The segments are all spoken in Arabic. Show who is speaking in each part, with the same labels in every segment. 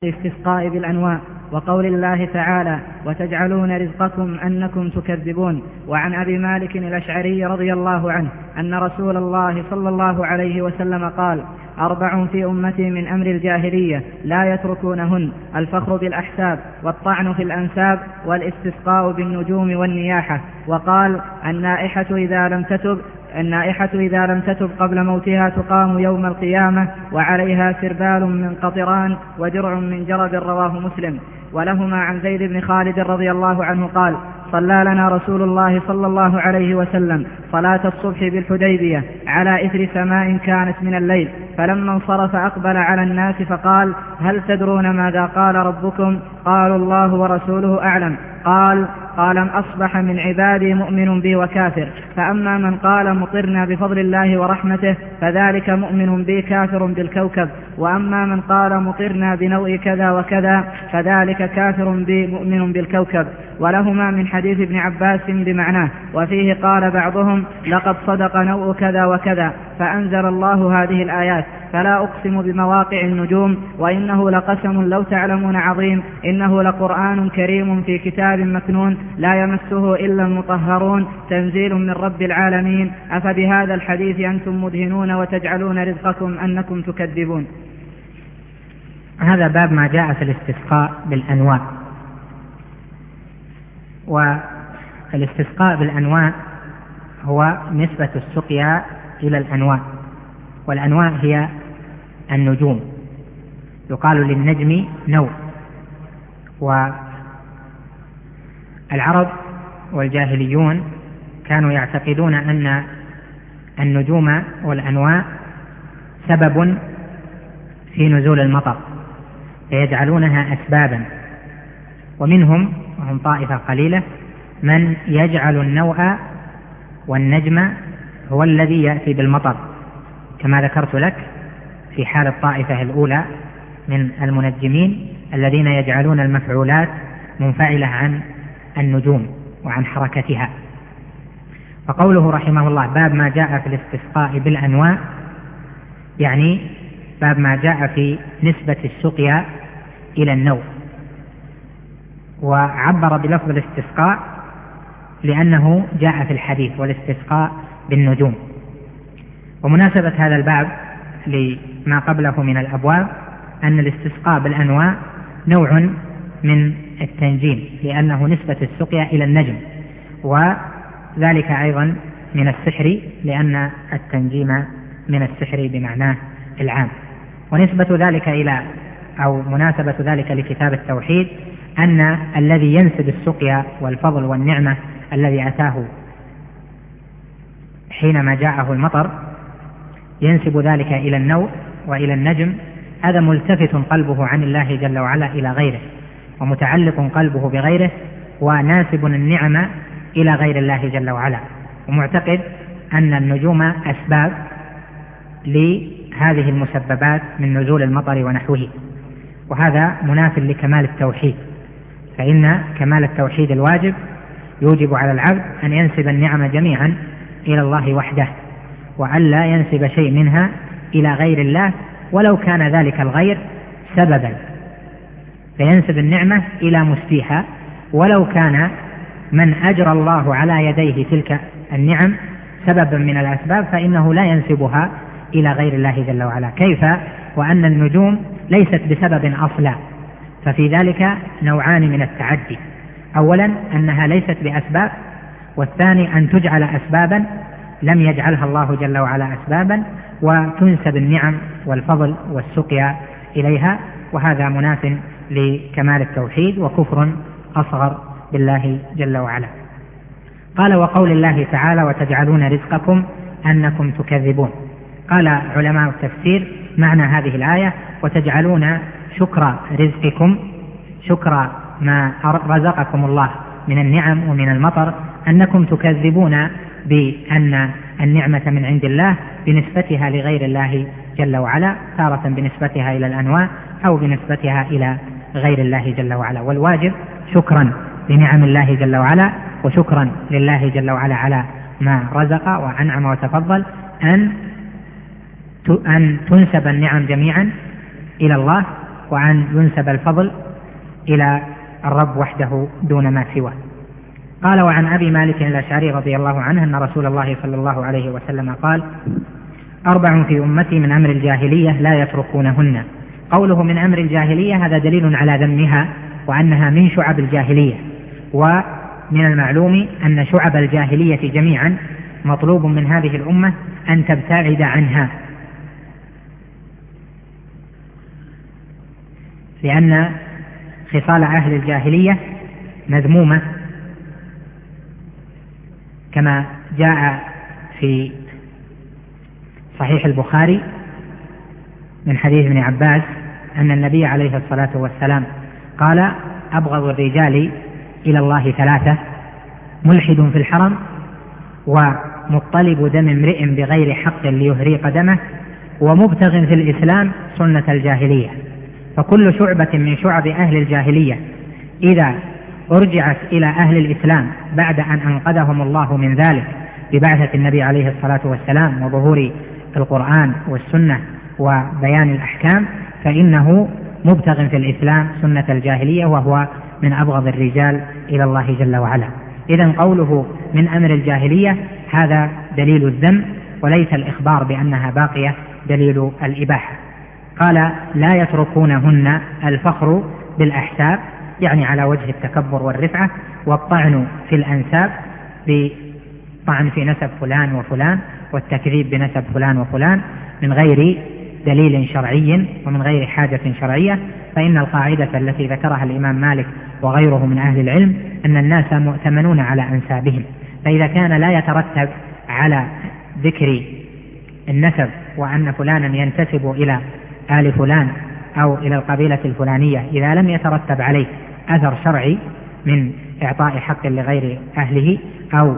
Speaker 1: الاستسقاء بالأنواع، وقول الله تعالى: وتجعلون رزقكم أنكم تكذبون. وعن أبي مالك الأشعري رضي الله عنه أن رسول الله صلى الله عليه وسلم قال: 4 في أمتي من أمر الجاهلية لا يتركونهن: الفخر بالأحساب، والطعن في الأنساب، والاستسقاء بالنجوم والنياحة. وقال: النائحة إذا لم تتب قبل موتها تقام يوم القيامة وعليها سربال من قطران ودرع من جرب. رواه مسلم. ولهما عن زيد بن خالد رضي الله عنه قال: صلى لنا رسول الله صلى الله عليه وسلم صلاة الصبح بالحديبية على إثر سماء كانت من الليل، فلما انصرف أقبل على الناس فقال: هل تدرون ماذا قال ربكم؟ قالوا: الله ورسوله أعلم. قال: أصبح من عبادي مؤمن بي وكافر، فأما من قال مطرنا بفضل الله ورحمته فذلك مؤمن بي كافر بالكوكب، وأما من قال مطرنا بنوء كذا وكذا فذلك كافر بي مؤمن بالكوكب. ولهما من حديث ابن عباس بمعناه، وفيه قال بعضهم: لقد صدق نوء كذا وكذا، فأنزل الله هذه الآيات: فلا أقسم بمواقع النجوم وإنه لقسم لو تعلمون عظيم، إنه لقرآن كريم في كتاب مكنون لا يمسه إلا المطهرون، تنزيل من رب العالمين. أفبهذا الحديث أنتم مدهنون وتجعلون رزقكم أنكم تكذبون.
Speaker 2: هذا باب ما جاء في الاستسقاء بالأنواع. والاستسقاء بالأنواع هو نسبة السقيا إلى الأنواع، والأنواع هي النجوم، يقال للنجم نوء. والعرب والجاهليون كانوا يعتقدون أن النجوم والأنواع سبب في نزول المطر، فيجعلونها أسبابا. ومنهم، وهم طائفة قليلة، من يجعل النوء والنجم هو الذي يأتي بالمطر، كما ذكرت لك في حال الطائفة الأولى من المنجمين الذين يجعلون المفعولات منفعلة عن النجوم وعن حركتها. فقوله رحمه الله باب ما جاء في الاستسقاء بالأنواع، يعني باب ما جاء في نسبة السقيا إلى النوء. وعبر بلفظ الاستسقاء لأنه جاء في الحديث: والاستسقاء بالنجوم. ومناسبة هذا الباب لما قبله من الأبواب أن الاستسقاء بالأنواع نوع من التنجيم، لأنه نسبة السقيا إلى النجم، وذلك أيضا من السحر، لأن التنجيم من السحر بمعناه العام. ونسبة ذلك إلى أو مناسبة ذلك لكتاب التوحيد أن الذي ينسب السقيا والفضل والنعمة الذي أتاه حينما جاءه المطر ينسب ذلك إلى النوء وإلى النجم، هذا ملتفت قلبه عن الله جل وعلا إلى غيره، ومتعلق قلبه بغيره، وناسب النعمة إلى غير الله جل وعلا، ومعتقد أن النجوم أسباب لهذه المسببات من نزول المطر ونحوه. وهذا مناف لكمال التوحيد، فإن كمال التوحيد الواجب يوجب على العبد أن ينسب النعم جميعا إلى الله وحده، وألا ينسب شيء منها إلى غير الله ولو كان ذلك الغير سببا، فينسب النعمة إلى مسديها ولو كان من أجرى الله على يديه تلك النعم سببا من الأسباب، فإنه لا ينسبها إلى غير الله جل وعلا. كيف وأن النجوم ليست بسبب أصلا؟ ففي ذلك نوعان من التعدي: أولا أنها ليست بأسباب، والثاني أن تجعل أسبابا لم يجعلها الله جل وعلا أسبابا، وتنسب النعم والفضل والسقيا إليها، وهذا مناف لكمال التوحيد وكفر أصغر بالله جل وعلا. قال: وقول الله تعالى: وتجعلون رزقكم أنكم تكذبون. قال علماء التفسير معنى هذه الآية: وتجعلون شكر رزقكم، شكر ما رزقكم الله من النعم ومن المطر، أنكم تكذبون بأن النعمة من عند الله بنسبتها لغير الله جل وعلا، تارة بنسبتها إلى الأنواع أو بنسبتها إلى غير الله جل وعلا. والواجب شكرا لنعم الله جل وعلا وشكرا لله جل وعلا على ما رزق وأنعم وتفضل أن تنسب النعم جميعا إلى الله، وأن ينسب الفضل إلى الرب وحده دون ما سواه. قال: وعن أبي مالك الأشعري رضي الله عنه أن رسول الله صلى الله عليه وسلم قال: 4 في أمتي من أمر الجاهلية لا يتركونهن. قوله من أمر الجاهلية هذا دليل على ذمها وأنها من شعب الجاهلية، ومن المعلوم أن شعب الجاهلية جميعا مطلوب من هذه الأمة أن تبتعد عنها، لأن خصال أهل الجاهلية مذمومة، كما جاء في صحيح البخاري من حديث ابن عباس أن النبي عليه الصلاة والسلام قال: أبغض الرجال إلى الله 3: ملحد في الحرم، ومطلب دم امرئ بغير حق ليهريق دمه، ومبتغ في الإسلام سنة الجاهلية. فكل شعبة من شعب أهل الجاهلية إذا أرجعت إلى أهل الإسلام بعد أن أنقذهم الله من ذلك ببعثة النبي عليه الصلاة والسلام وظهور القرآن والسنة وبيان الأحكام، فإنه مبتغ في الإسلام سنة الجاهلية، وهو من أبغض الرجال إلى الله جل وعلا. إذن قوله من أمر الجاهلية هذا دليل الذم، وليس الإخبار بأنها باقية دليل الإباحة. قال: لا يتركونهن الفخر بالأحساب، يعني على وجه التكبر والرفعة، والطعن في الأنساب بطعن في نسب فلان وفلان، والتكذيب بنسب فلان وفلان من غير دليل شرعي ومن غير حاجة شرعية. فإن القاعدة التي ذكرها الإمام مالك وغيره من أهل العلم أن الناس مؤتمنون على أنسابهم، فإذا كان لا يترتب على ذكر النسب وأن فلانا ينتسب إلى آل فلان أو إلى القبيلة الفلانية، إذا لم يترتب عليه أثر شرعي من إعطاء حق لغير أهله أو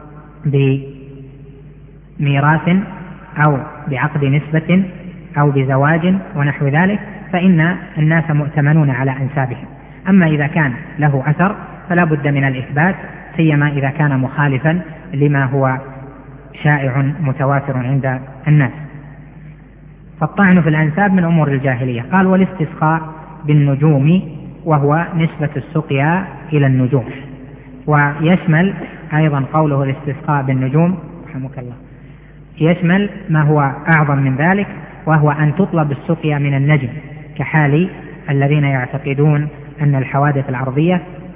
Speaker 2: بميراث أو بعقد نسبة أو بزواج ونحو ذلك، فإن الناس مؤتمنون على أنسابهم. أما إذا كان له أثر فلا بد من الإثبات، سيما إذا كان مخالفا لما هو شائع متواتر عند الناس. فالطعن في الأنساب من أمور الجاهلية. قال: والاستسقاء بالنجوم، وهو نسبة السقيا إلى النجوم، ويشمل أيضا قوله الاستسقاء بالنجوم رحمك الله يشمل ما هو أعظم من ذلك، وهو أن تطلب السقيا من النجم، كحال الذين يعتقدون أن الحوادث الأرضية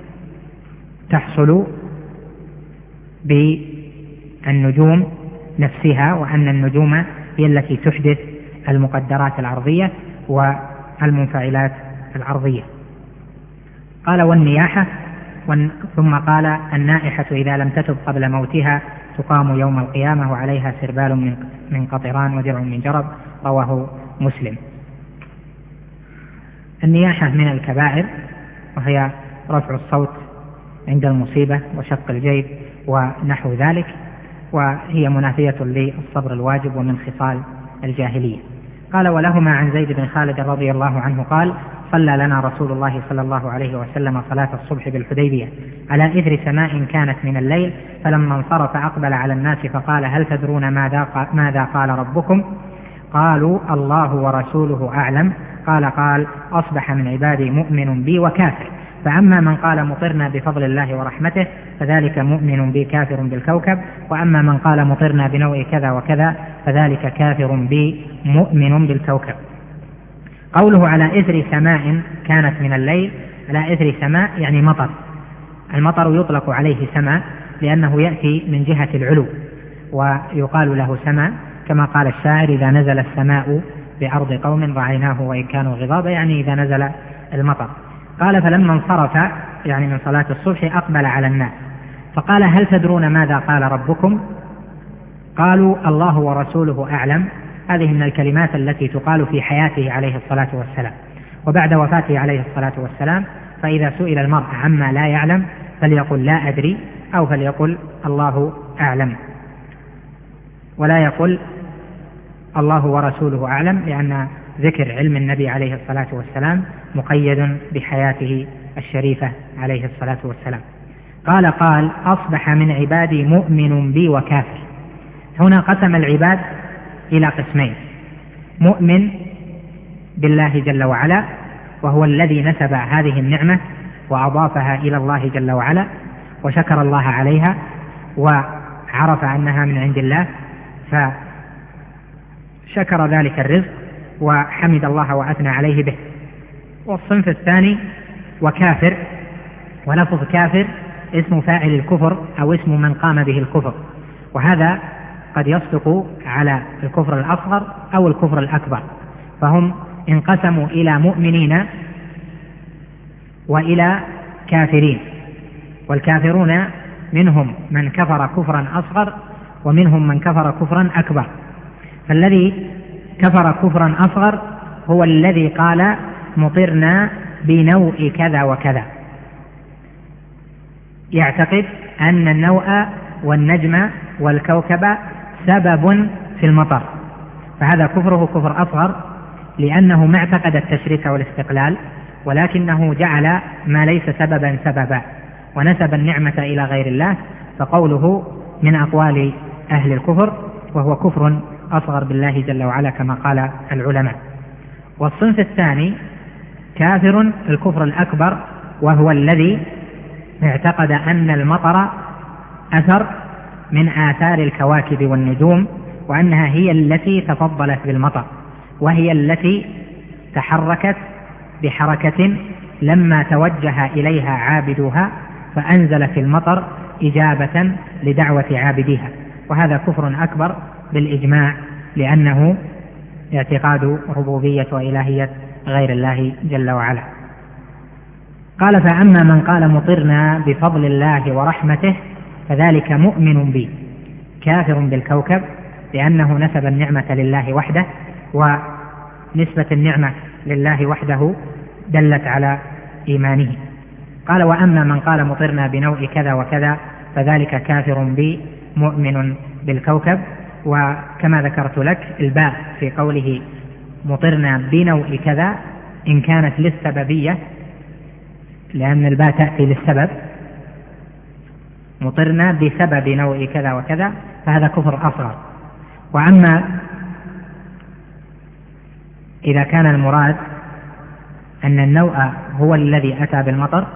Speaker 2: تحصل بالنجوم نفسها، وأن النجوم هي التي تحدث المقدرات الأرضية والمنفعلات الأرضية. قال: والنياحة، ثم قال: النائحة إذا لم تتب قبل موتها تقام يوم القيامة وعليها سربال من قطران ودرع من جرب، رواه مسلم. النياحة من الكبائر، وهي رفع الصوت عند المصيبة وشق الجيب ونحو ذلك، وهي منافية للصبر الواجب ومن خصال الجاهلية. قال: ولهما عن زيد بن خالد رضي الله عنه قال: صلى لنا رسول الله صلى الله عليه وسلم صلاة الصبح بالحديبية على إثر سماء كانت من الليل، فلما انصرف أقبل على الناس فقال: هل تدرون ماذا قال ربكم؟ قالوا: الله ورسوله أعلم. قال: أصبح من عبادي مؤمن بي وكافر، فأما من قال مطرنا بفضل الله ورحمته فذلك مؤمن بي كافر بالكوكب، وأما من قال مطرنا بنوع كذا وكذا فذلك كافر بي مؤمن بالكوكب. قوله على إثر سماء كانت من الليل، على إثر سماء يعني مطر. المطر يطلق عليه سماء لأنه يأتي من جهة العلو، ويقال له سماء، كما قال الشاعر: إذا نزل السماء بأرض قوم رعيناه وإن كانوا غضابا، يعني إذا نزل المطر. قال: فلما انصرف يعني من صلاة الصبح أقبل على الناس فقال: هل تدرون ماذا قال ربكم؟ قالوا: الله ورسوله أعلم. هذه من الكلمات التي تقال في حياته عليه الصلاة والسلام، وبعد وفاته عليه الصلاة والسلام فإذا سئل المرء عما لا يعلم فليقل لا أدري، أو فليقل الله أعلم، ولا يقل الله ورسوله أعلم، لأن ذكر علم النبي عليه الصلاة والسلام مقيد بحياته الشريفة عليه الصلاة والسلام. قال: أصبح من عبادي مؤمن بي وكافر. هنا قسم العباد إلى قسمين: مؤمن بالله جل وعلا وهو الذي نسب هذه النعمة وأضافها إلى الله جل وعلا وشكر الله عليها وعرف أنها من عند الله فشكر ذلك الرزق وحمد الله وأثنى عليه به. والصنف الثاني وكافر، ولفظ كافر اسم فاعل الكفر أو اسم من قام به الكفر، وهذا قد يصدق على الكفر الأصغر أو الكفر الأكبر، فهم انقسموا إلى مؤمنين وإلى كافرين، والكافرون منهم من كفر كفرا أصغر ومنهم من كفر كفرا أكبر. فالذي كفر كفرا أصغر هو الذي قال مطرنا بنوء كذا وكذا، يعتقد أن النوء والنجم والكوكب سبب في المطر، فهذا كفره كفر أصغر لأنه ما اعتقد التشريك والاستقلال، ولكنه جعل ما ليس سببا سببا ونسب النعمة إلى غير الله، فقوله من أقوال أهل الكفر، وهو كفر أصغر بالله جل وعلا كما قال العلماء. والصنف الثاني كافر الكفر الأكبر، وهو الذي اعتقد أن المطر أثر من آثار الكواكب والنجوم، وأنها هي التي تفضلت بالمطر، وهي التي تحركت بحركة لما توجه إليها عابدوها فأنزل في المطر إجابة لدعوة عابديها، وهذا كفر أكبر بالإجماع لأنه اعتقاد ربوبية وإلهية غير الله جل وعلا. قال فأما من قال مطرنا بفضل الله ورحمته فذلك مؤمن بي كافر بالكوكب، لأنه نسب النعمة لله وحده، ونسبة النعمة لله وحده دلت على إيمانه. قال وأما من قال مطرنا بنوء كذا وكذا فذلك كافر بي مؤمن بالكوكب. وكما ذكرت لك الباء في قوله مطرنا بنوء كذا إن كانت للسببية، لأن الباء تأتي للسبب، مطرنا بسبب نوء كذا وكذا، فهذا كفر أصغر. وأما إذا كان المراد أن النوء هو الذي أتى بالمطر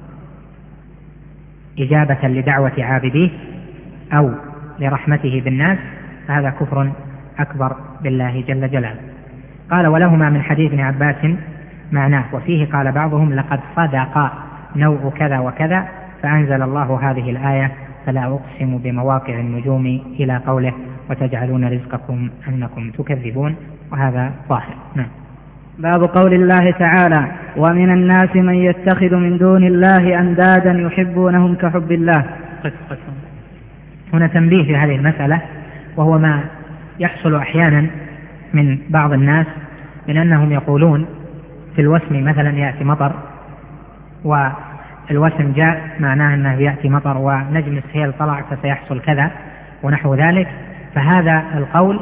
Speaker 2: إجابة لدعوة عابديه أو لرحمته بالناس، فهذا كفر أكبر بالله جل جلاله. قال ولهما من حديث ابن عباس معناه، وفيه قال بعضهم لقد صدق نوء كذا وكذا، فأنزل الله هذه الآية فلا أقسم بمواقع النجوم إلى قوله وتجعلون رزقكم أنكم تكذبون، وهذا ظاهر. نعم.
Speaker 1: باب قول الله تعالى ومن الناس من يتخذ من دون الله أندادا يحبونهم كحب الله.
Speaker 2: هنا تنبيه في هذه المسألة، وهو ما يحصل أحيانا من بعض الناس من أنهم يقولون في الوسم مثلا يأتي مطر، والوسم جاء معناه أنه يأتي مطر، ونجم السهيل طلع فسيحصل كذا ونحو ذلك. فهذا القول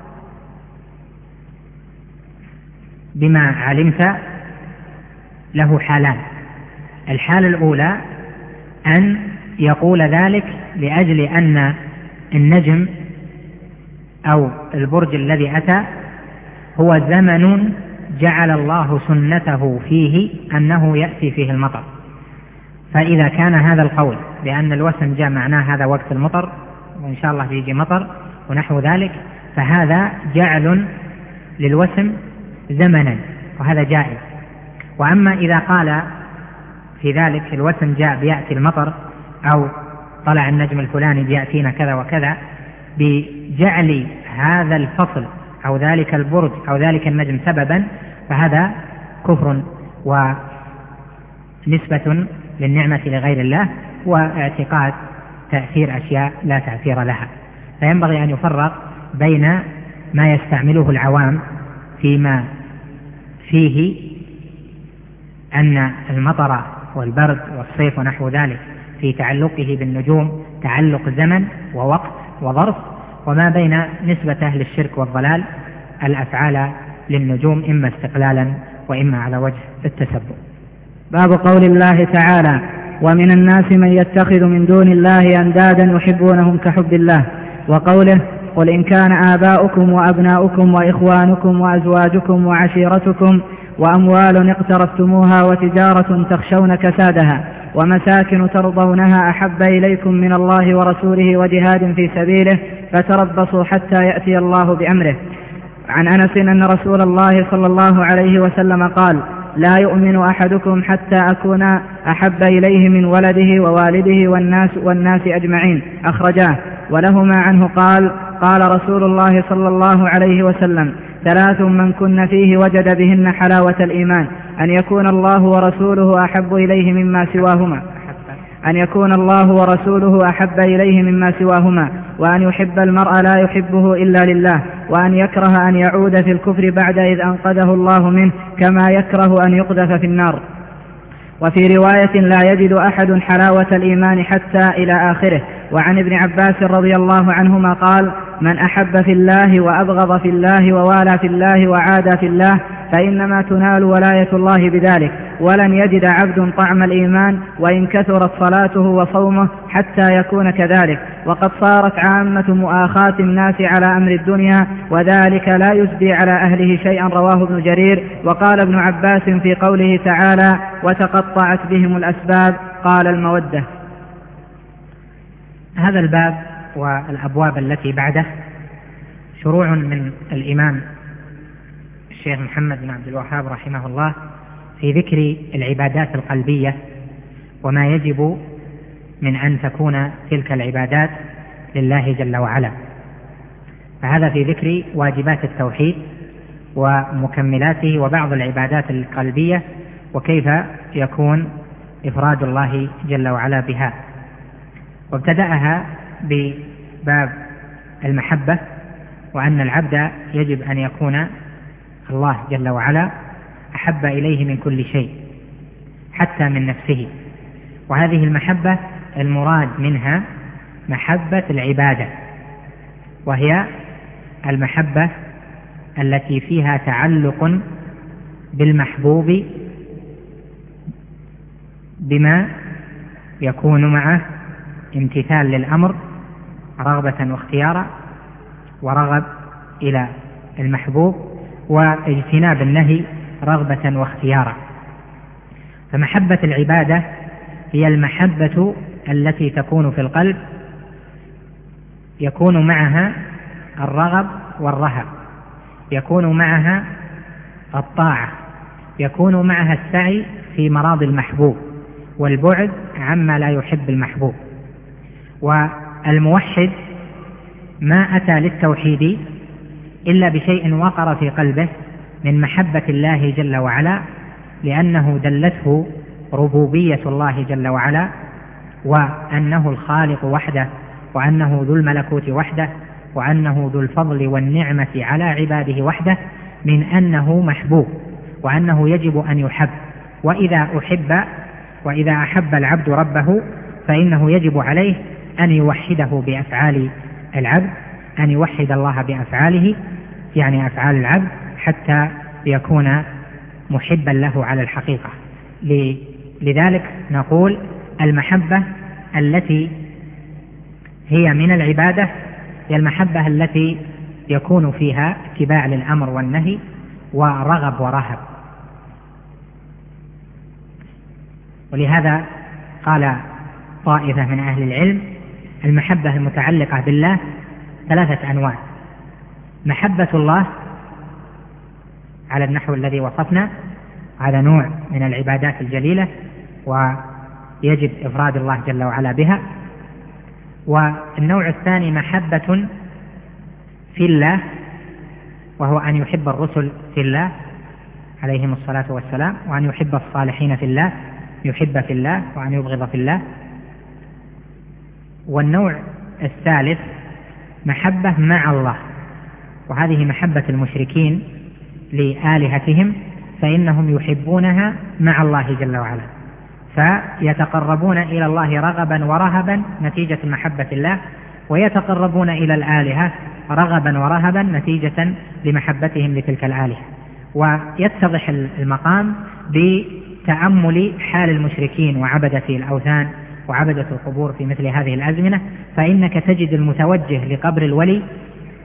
Speaker 2: بما علمت له حالان. الحالة الأولى أن يقول ذلك لأجل أن النجم أو البرج الذي أتى هو زمن جعل الله سنته فيه أنه يأتي فيه المطر، فإذا كان هذا القول بأن الوسم جاء معناه هذا وقت المطر وإن شاء الله بيجي مطر ونحو ذلك، فهذا جعل للوسم زمنا، وهذا جائز. وأما إذا قال في ذلك الوسم جاء بيأتي المطر أو طلع النجم الفلاني بيأتينا كذا وكذا، بجعل هذا الفصل أو ذلك البرج أو ذلك النجم سببا، فهذا كفر ونسبة للنعمة لغير الله، واعتقاد تأثير أشياء لا تأثير لها. فينبغي أن يفرق بين ما يستعمله العوام فيما فيه أن المطر والبرد والصيف ونحو ذلك في تعلقه بالنجوم تعلق زمن ووقت وظرف، وما بين نسبة أهل الشرك والضلال الأفعال للنجوم إما استقلالا وإما على وجه التسبب.
Speaker 1: باب قول الله تعالى ومن الناس من يتخذ من دون الله أندادا يحبونهم كحب الله، وقوله قل إن كان آباؤكم وأبناؤكم وإخوانكم وأزواجكم وعشيرتكم وأموال اقترفتموها وتجارة تخشون كسادها ومساكن ترضونها أحب إليكم من الله ورسوله وجهاد في سبيله فتربصوا حتى يأتي الله بأمره. عن أنس أن رسول الله صلى الله عليه وسلم قال: لا يؤمن أحدكم حتى أكون أحب إليه من ولده ووالده والناس أجمعين. أخرجاه. ولهما عنه قال: قال رسول الله صلى الله عليه وسلم: 3 من كن فيه وجد بهن حلاوة الإيمان: أن يكون الله ورسوله أحب إليه مما سواهما، وأن يحب المرء لا يحبه إلا لله، وأن يكره أن يعود في الكفر بعد إذ أنقذه الله منه، كما يكره أن يقذف في النار. وفي رواية: لا يجد أحد حلاوة الإيمان حتى إلى آخره. وعن ابن عباس رضي الله عنهما قال: من أحب في الله وأبغض في الله ووالى في الله وعادى في الله فإنما تنال ولاية الله بذلك، ولن يجد عبد طعم الإيمان وإن كثرت صلاته وصومه حتى يكون كذلك. وقد صارت عامة مؤاخاة الناس على أمر الدنيا، وذلك لا يسدي على أهله شيئا. رواه ابن جرير. وقال ابن عباس في قوله تعالى: وتقطعت بهم الأسباب، قال: المودة.
Speaker 2: هذا الباب والأبواب التي بعده شروع من الإمام الشيخ محمد بن عبد الوهاب رحمه الله في ذكر العبادات القلبية وما يجب من أن تكون تلك العبادات لله جل وعلا. فهذا في ذكر واجبات التوحيد ومكملاته وبعض العبادات القلبية وكيف يكون إفراد الله جل وعلا بها. وابتدأها بباب المحبة، وأن العبد يجب أن يكون الله جل وعلا أحب إليه من كل شيء حتى من نفسه. وهذه المحبة المراد منها محبة العبادة، وهي المحبة التي فيها تعلق بالمحبوب بما يكون معه امتثال للأمر رغبة واختيارا، ورغب إلى المحبوب، واجتناب النهي رغبة واختيارا. فمحبة العبادة هي المحبة التي تكون في القلب يكون معها الرغب والرهب، يكون معها الطاعة، يكون معها السعي في مراضي المحبوب والبعد عما لا يحب المحبوب. والموحد ما أتى للتوحيد إلا بشيء وقر في قلبه من محبة الله جل وعلا، لأنه دلته ربوبية الله جل وعلا، وأنه الخالق وحده، وأنه ذو الملكوت وحده، وأنه ذو الفضل والنعمة على عباده وحده، من أنه محبوب وأنه يجب أن يحب. وإذا أحب العبد ربه فإنه يجب عليه أن يوحده بأفعال العبد، أن يوحد الله بأفعاله يعني أفعال العبد، حتى يكون محبا له على الحقيقة. لذلك نقول المحبة التي هي من العبادة هي المحبة التي يكون فيها اتباع للأمر والنهي ورغب ورهب. ولهذا قال طائفة من أهل العلم: المحبة المتعلقة بالله 3 أنواع: محبة الله على النحو الذي وصفنا، هذا نوع من العبادات الجليلة ويجب إفراد الله جل وعلا بها. والنوع الثاني محبة في الله، وهو أن يحب الرسل في الله عليهم الصلاة والسلام، وأن يحب الصالحين في الله، يحب في الله، وأن يبغض في الله. والنوع الثالث محبة مع الله، وهذه محبة المشركين لآلهتهم، فإنهم يحبونها مع الله جل وعلا، فيتقربون إلى الله رغبا ورهبا نتيجة محبة الله، ويتقربون إلى الآلهة رغبا ورهبا نتيجة لمحبتهم لتلك الآلهة. ويتضح المقام بتأمل حال المشركين وعبدة الأوثان وعبدة القبور في مثل هذه الأزمنة، فإنك تجد المتوجه لقبر الولي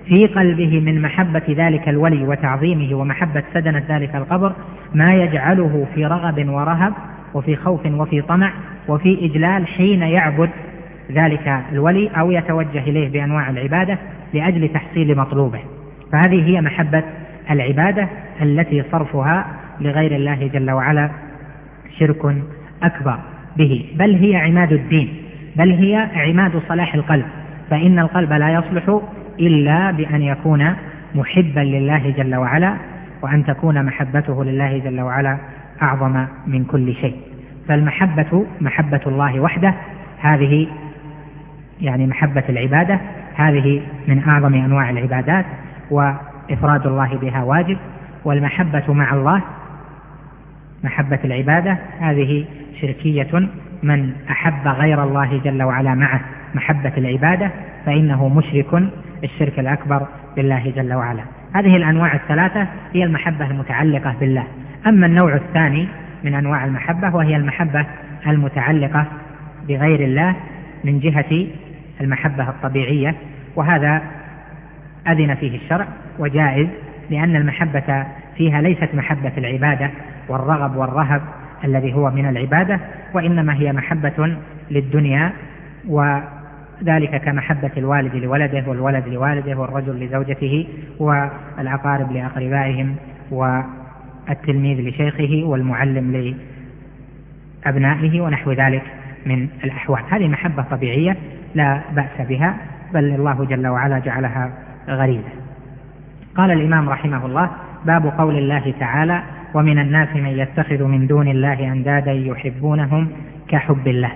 Speaker 2: في قلبه من محبة ذلك الولي وتعظيمه ومحبة سدنة ذلك القبر ما يجعله في رغب ورهب وفي خوف وفي طمع وفي إجلال حين يعبد ذلك الولي أو يتوجه إليه بأنواع العبادة لأجل تحصيل مطلوبه. فهذه هي محبة العبادة التي صرفها لغير الله جل وعلا شرك أكبر به، بل هي عماد الدين، بل هي عماد صلاح القلب، فإن القلب لا يصلح إلا بأن يكون محبا لله جل وعلا، وأن تكون محبته لله جل وعلا أعظم من كل شيء. فالمحبة محبة الله وحده، هذه يعني محبة العبادة، هذه من أعظم أنواع العبادات وإفراد الله بها واجب. والمحبة مع الله محبة العبادة هذه شركية، من أحب غير الله جل وعلا معه محبة العبادة فإنه مشرك الشرك الأكبر بالله جل وعلا. هذه الأنواع الثلاثة هي المحبة المتعلقة بالله. أما النوع الثاني من أنواع المحبة وهي المحبة المتعلقة بغير الله من جهة المحبة الطبيعية، وهذا أذن فيه الشرع وجائز، لأن المحبة فيها ليست محبة العبادة والرغب والرهب الذي هو من العبادة، وإنما هي محبة للدنيا، وذلك كمحبة الوالد لولده والولد لوالده والرجل لزوجته والأقارب لأقربائهم والتلميذ لشيخه والمعلم لأبنائه ونحو ذلك من الأحوال. هذه محبة طبيعية لا بأس بها، بل الله جل وعلا جعلها غريزة. قال الإمام رحمه الله: باب قول الله تعالى: ومن الناس من يتخذ من دون الله أندادا يحبونهم كحب الله.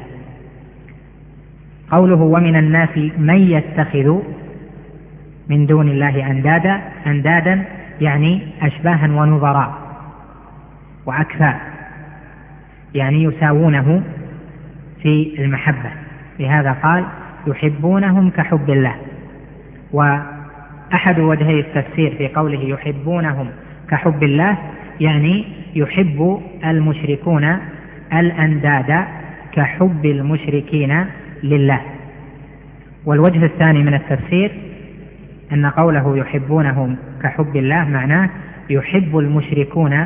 Speaker 2: قوله ومن الناس من يتخذ من دون الله أندادا يعني أشباها ونظراء وأكفاء، يعني يساوونه في المحبة، لهذا قال يحبونهم كحب الله. وأحد وجهي التفسير في قوله يحبونهم كحب الله يعني يحب المشركون الأنداد كحب المشركين لله. والوجه الثاني من التفسير أن قوله يحبونهم كحب الله معناه يحب المشركون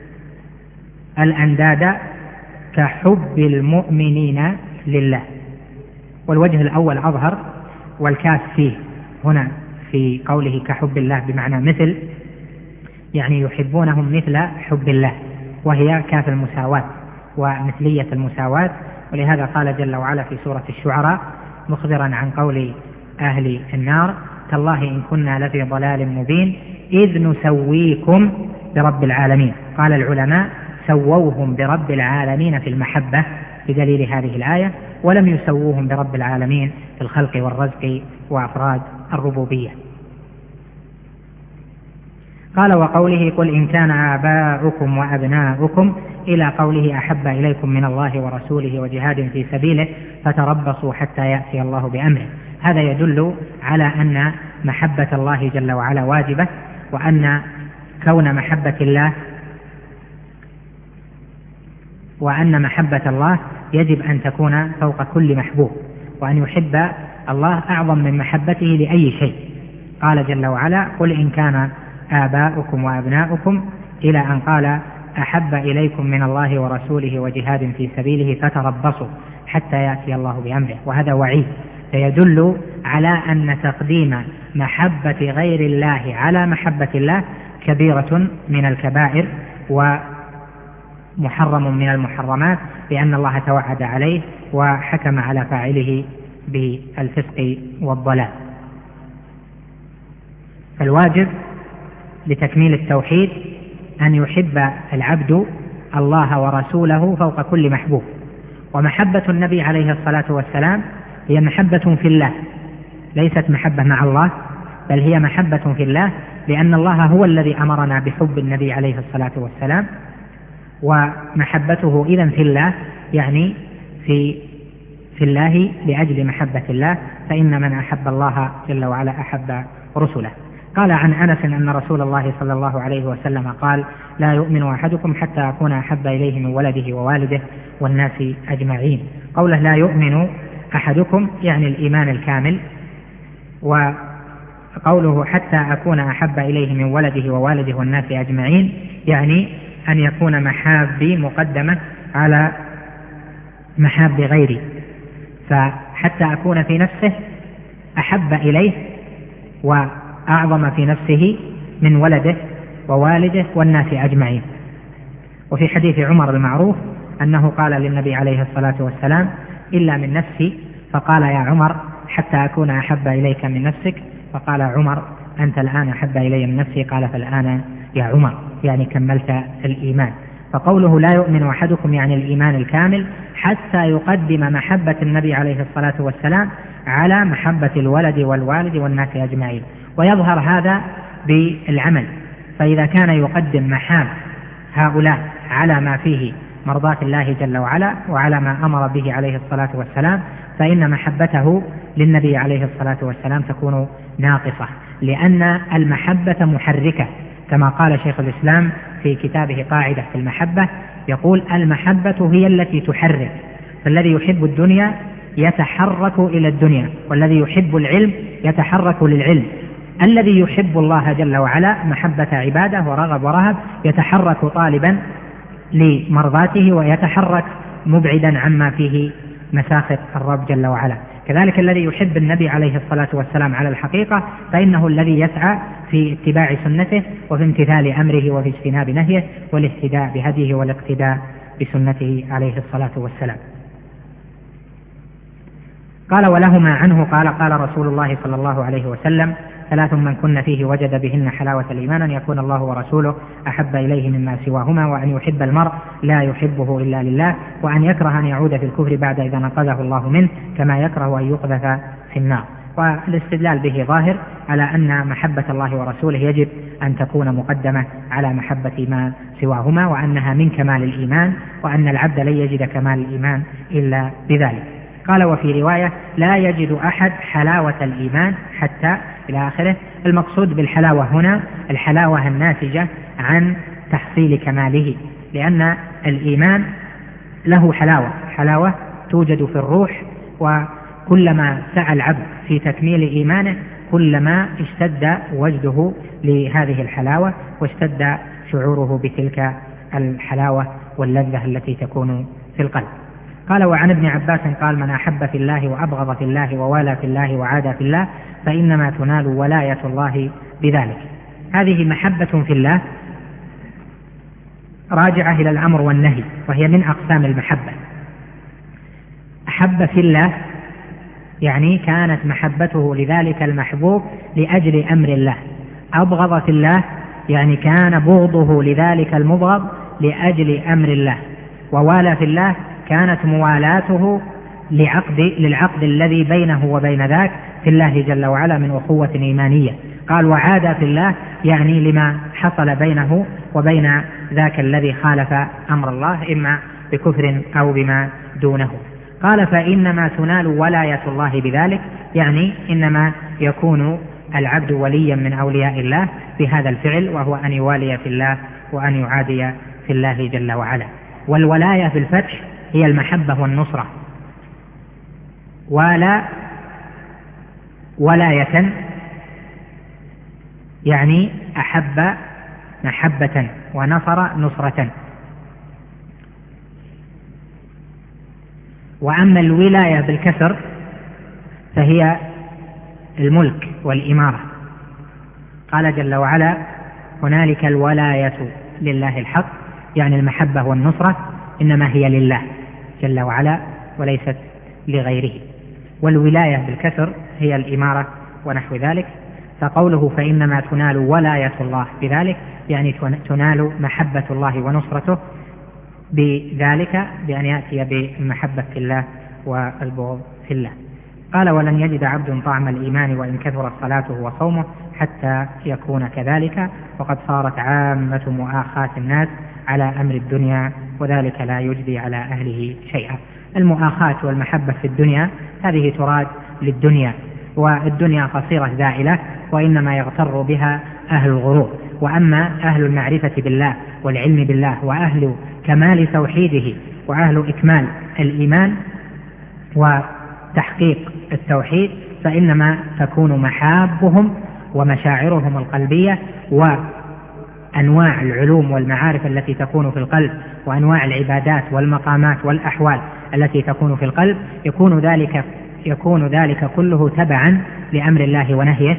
Speaker 2: الأنداد كحب المؤمنين لله. والوجه الأول أظهر، والكاف فيه هنا في قوله كحب الله بمعنى مثل، يعني يحبونهم مثل حب الله، وهي كاف المساواة ومثلية المساواة. ولهذا قال جل وعلا في سورة الشعراء مخبرا عن قول أهل النار: تالله إن كنا لفي ضلال مبين إذ نسويكم برب العالمين. قال العلماء سووهم برب العالمين في المحبة بدليل هذه الآية، ولم يسووهم برب العالمين في الخلق والرزق وأفراد الربوبية. قال وقوله قل إن كان آباؤكم وأبناؤكم إلى قوله أحب إليكم من الله ورسوله وجهاد في سبيله فتربصوا حتى يأتي الله بأمره. هذا يدل على أن محبة الله جل وعلا واجبة، وأن كون محبة الله يجب أن تكون فوق كل محبوب، وأن يحب الله أعظم من محبته لأي شيء. قال جل وعلا قل إن كان آباؤكم وأبناؤكم إلى أن قال أحب إليكم من الله ورسوله وجهاد في سبيله فتربصوا حتى يأتي الله بأمره. وهذا وعيد فيدل على أن تقديم محبة غير الله على محبة الله كبيرة من الكبائر ومحرم من المحرمات، لأن الله توعد عليه وحكم على فاعله بالفسق والضلال. فالواجب لتكميل التوحيد أن يحب العبد الله ورسوله فوق كل محبوب. ومحبة النبي عليه الصلاة والسلام هي محبة في الله، ليست محبة مع الله، بل هي محبة في الله، لأن الله هو الذي أمرنا بحب النبي عليه الصلاة والسلام. ومحبته إذن في الله يعني في الله لأجل محبة الله، فإن من أحب الله جل وعلا أحب رسله. قال عن أنس أن رسول الله صلى الله عليه وسلم قال لا يؤمن أحدكم حتى أكون أحب إليه من ولده ووالده والناس أجمعين. قوله لا يؤمن أحدكم يعني الإيمان الكامل، قوله حتى أكون أحب إليه من ولده ووالده والناس أجمعين، يعني أن يكون محابي مقدمة على محاب غيري، فحتى أكون في نفسه أحب إليه وأعظم في نفسه من ولده ووالده والناس أجمعين. وفي حديث عمر المعروف أنه قال للنبي عليه الصلاة والسلام: إلا من نفسي، فقال: يا عمر حتى أكون أحب إليك من نفسك، فقال عمر: أنت الآن أحب إلي من نفسي، قال: فالآن يا عمر، يعني كملت الإيمان. فقوله لا يؤمن أحدكم يعني الإيمان الكامل حتى يقدم محبة النبي عليه الصلاة والسلام على محبة الولد والوالد والناس أجمعين. ويظهر هذا بالعمل، فإذا كان يقدم محاب هؤلاء على ما فيه مرضاة الله جل وعلا وعلى ما أمر به عليه الصلاة والسلام، فإن محبته للنبي عليه الصلاة والسلام تكون ناقصة، لأن المحبة محركة، كما قال شيخ الإسلام في كتابه قاعدة في المحبة، يقول: المحبة هي التي تحرك، فالذي يحب الدنيا يتحرك إلى الدنيا، والذي يحب العلم يتحرك للعلم، الذي يحب الله جل وعلا محبة عباده ورغب ورهب يتحرك طالبا لمرضاته ويتحرك مبعدا عما فيه مساخط الرب جل وعلا. كذلك الذي يحب النبي عليه الصلاة والسلام على الحقيقة فإنه الذي يسعى في اتباع سنته وفي امتثال أمره وفي اجتناب نهيه والاهتداء بهديه والاقتداء بسنته عليه الصلاة والسلام. قال: ولهما عنه قال: قال رسول الله صلى الله عليه وسلم: 3 من كن فيه وجد بهن حلاوة الإيمان، أن يكون الله ورسوله أحب إليه مما سواهما، وأن يحب المرء لا يحبه إلا لله، وأن يكره أن يعود في الكفر بعد إذا نقذه الله منه، كما يكره أن يقذف في النار. والاستدلال به ظاهر على أن محبة الله ورسوله يجب أن تكون مقدمة على محبة ما سواهما، وأنها من كمال الإيمان، وأن العبد لن يجد كمال الإيمان إلا بذلك. قال: وفي رواية: لا يجد أحد حلاوة الإيمان حتى إلى آخره. المقصود بالحلاوة هنا الحلاوة الناتجة عن تحصيل كماله، لأن الإيمان له حلاوة توجد في الروح، وكلما سعى العبد في تكميل إيمانه كلما اشتد وجده لهذه الحلاوة واشتد شعوره بتلك الحلاوة واللذة التي تكون في القلب. قال: وعن ابن عباس قال: من أحب في الله وأبغض في الله ووالى في الله وعادى في الله فإنما تنال ولاية الله بذلك. هذه محبة في الله راجعة إلى الأمر والنهي، وهي من أقسام المحبة. أحب في الله يعني كانت محبته لذلك المحبوب لأجل أمر الله. أبغض في الله يعني كان بغضه لذلك المبغض لأجل أمر الله. ووالى في الله كانت موالاته للعقد الذي بينه وبين ذاك في الله جل وعلا من أخوة إيمانية. قال: وعادى في الله يعني لما حصل بينه وبين ذاك الذي خالف أمر الله إما بكفر أو بما دونه. قال: فإنما تنال ولاية الله بذلك، يعني إنما يكون العبد وليا من أولياء الله بهذا الفعل، وهو أن يوالي في الله وأن يعادي في الله جل وعلا. والولاية في الفتح هي المحبة والنصرة. ولاية يعني أحب محبة ونصر نصرة. وأما الولاية بالكسر فهي الملك والإمارة. قال جل وعلا: هنالك الولاية لله الحق، يعني المحبة والنصرة إنما هي لله جل وعلا وليست لغيره. والولاية بالكسر هي الإمارة ونحو ذلك. فقوله فإنما تنال ولاية الله بذلك يعني تنال محبة الله ونصرته بذلك، بأن يأتي بالمحبة في الله والبغض في الله. قال: ولن يجد عبد طعم الإيمان وإن كثرت صلاته وصومه حتى يكون كذلك، وقد صارت عامة مؤاخاة الناس على أمر الدنيا، وذلك لا يجدي على أهله شيئا. المؤاخاة والمحبة في الدنيا هذه تراد للدنيا، والدنيا قصيرة زائلة، وإنما يغتر بها أهل الغرور. وأما أهل المعرفة بالله والعلم بالله وأهل كمال توحيده وأهل إكمال الإيمان وتحقيق التوحيد فإنما تكون محابهم ومشاعرهم القلبية وأنواع العلوم والمعارف التي تكون في القلب وأنواع العبادات والمقامات والأحوال التي تكون في القلب، يكون ذلك كله تبعا لأمر الله ونهيه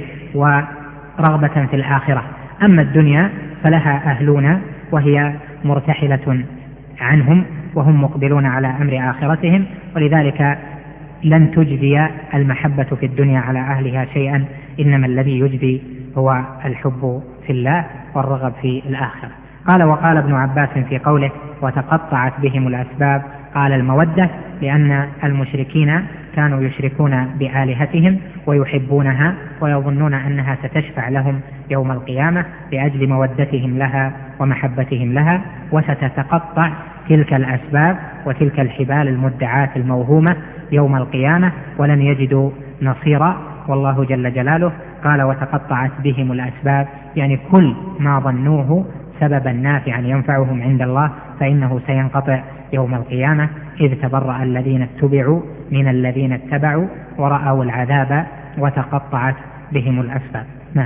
Speaker 2: ورغبة في الآخرة. أما الدنيا فلها أهلون وهي مرتحلة عنهم وهم مقبلون على أمر آخرتهم، ولذلك لن تجدي المحبة في الدنيا على أهلها شيئا، إنما الذي يجدي هو الحب في الله والرغب في الآخرة. وقال ابن عباس في قوله وتقطعت بهم الأسباب، قال المودة، لأن المشركين كانوا يشركون بآلهتهم ويحبونها ويظنون أنها ستشفع لهم يوم القيامة لأجل مودتهم لها ومحبتهم لها، وستتقطع تلك الأسباب وتلك الحبال المدعاة الموهومة يوم القيامة ولن يجدوا نصيرا، والله جل جلاله قال وتقطعت بهم الأسباب، يعني كل ما ظنوه سببا نافعا ينفعهم عند الله فإنه سينقطع يوم القيامة، إذ تبرأ الذين اتبعوا من الذين اتبعوا ورأوا العذاب وتقطعت بهم الأسباب. نعم.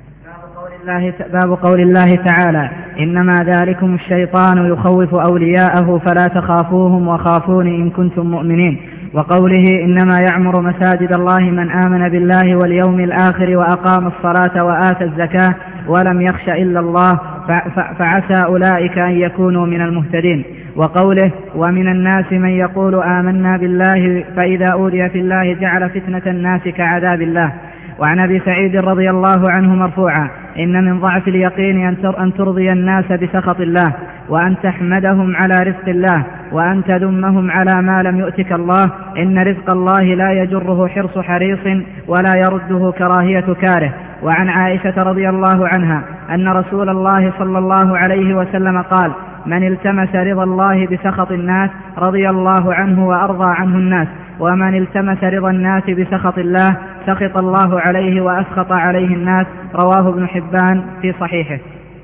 Speaker 1: باب قول الله تعالى إنما ذلكم الشيطان يخوف أولياءه فلا تخافوهم وخافون إن كنتم مؤمنين، وقوله إنما يعمر مساجد الله من آمن بالله واليوم الآخر وأقام الصلاة وآتى الزكاة ولم يخش إلا الله فعسى أولئك أن يكونوا من المهتدين، وقوله ومن الناس من يقول آمنا بالله فإذا أوذي في الله جعل فتنة الناس كعذاب الله. وعن أبي سعيد رضي الله عنه مرفوعا إن من ضعف اليقين أن ترضي الناس بسخط الله، وأن تحمدهم على رزق الله، وأن تذمهم على ما لم يؤتك الله، إن رزق الله لا يجره حرص حريص ولا يرده كراهية كاره. وعن عائشة رضي الله عنها أن رسول الله صلى الله عليه وسلم قال من التمس رضا الله بسخط الناس رضي الله عنه وأرضى عنه الناس، ومن التمس رضا الناس بسخط الله سخط الله عليه وأسخط عليه الناس. رواه ابن حبان في صحيحه.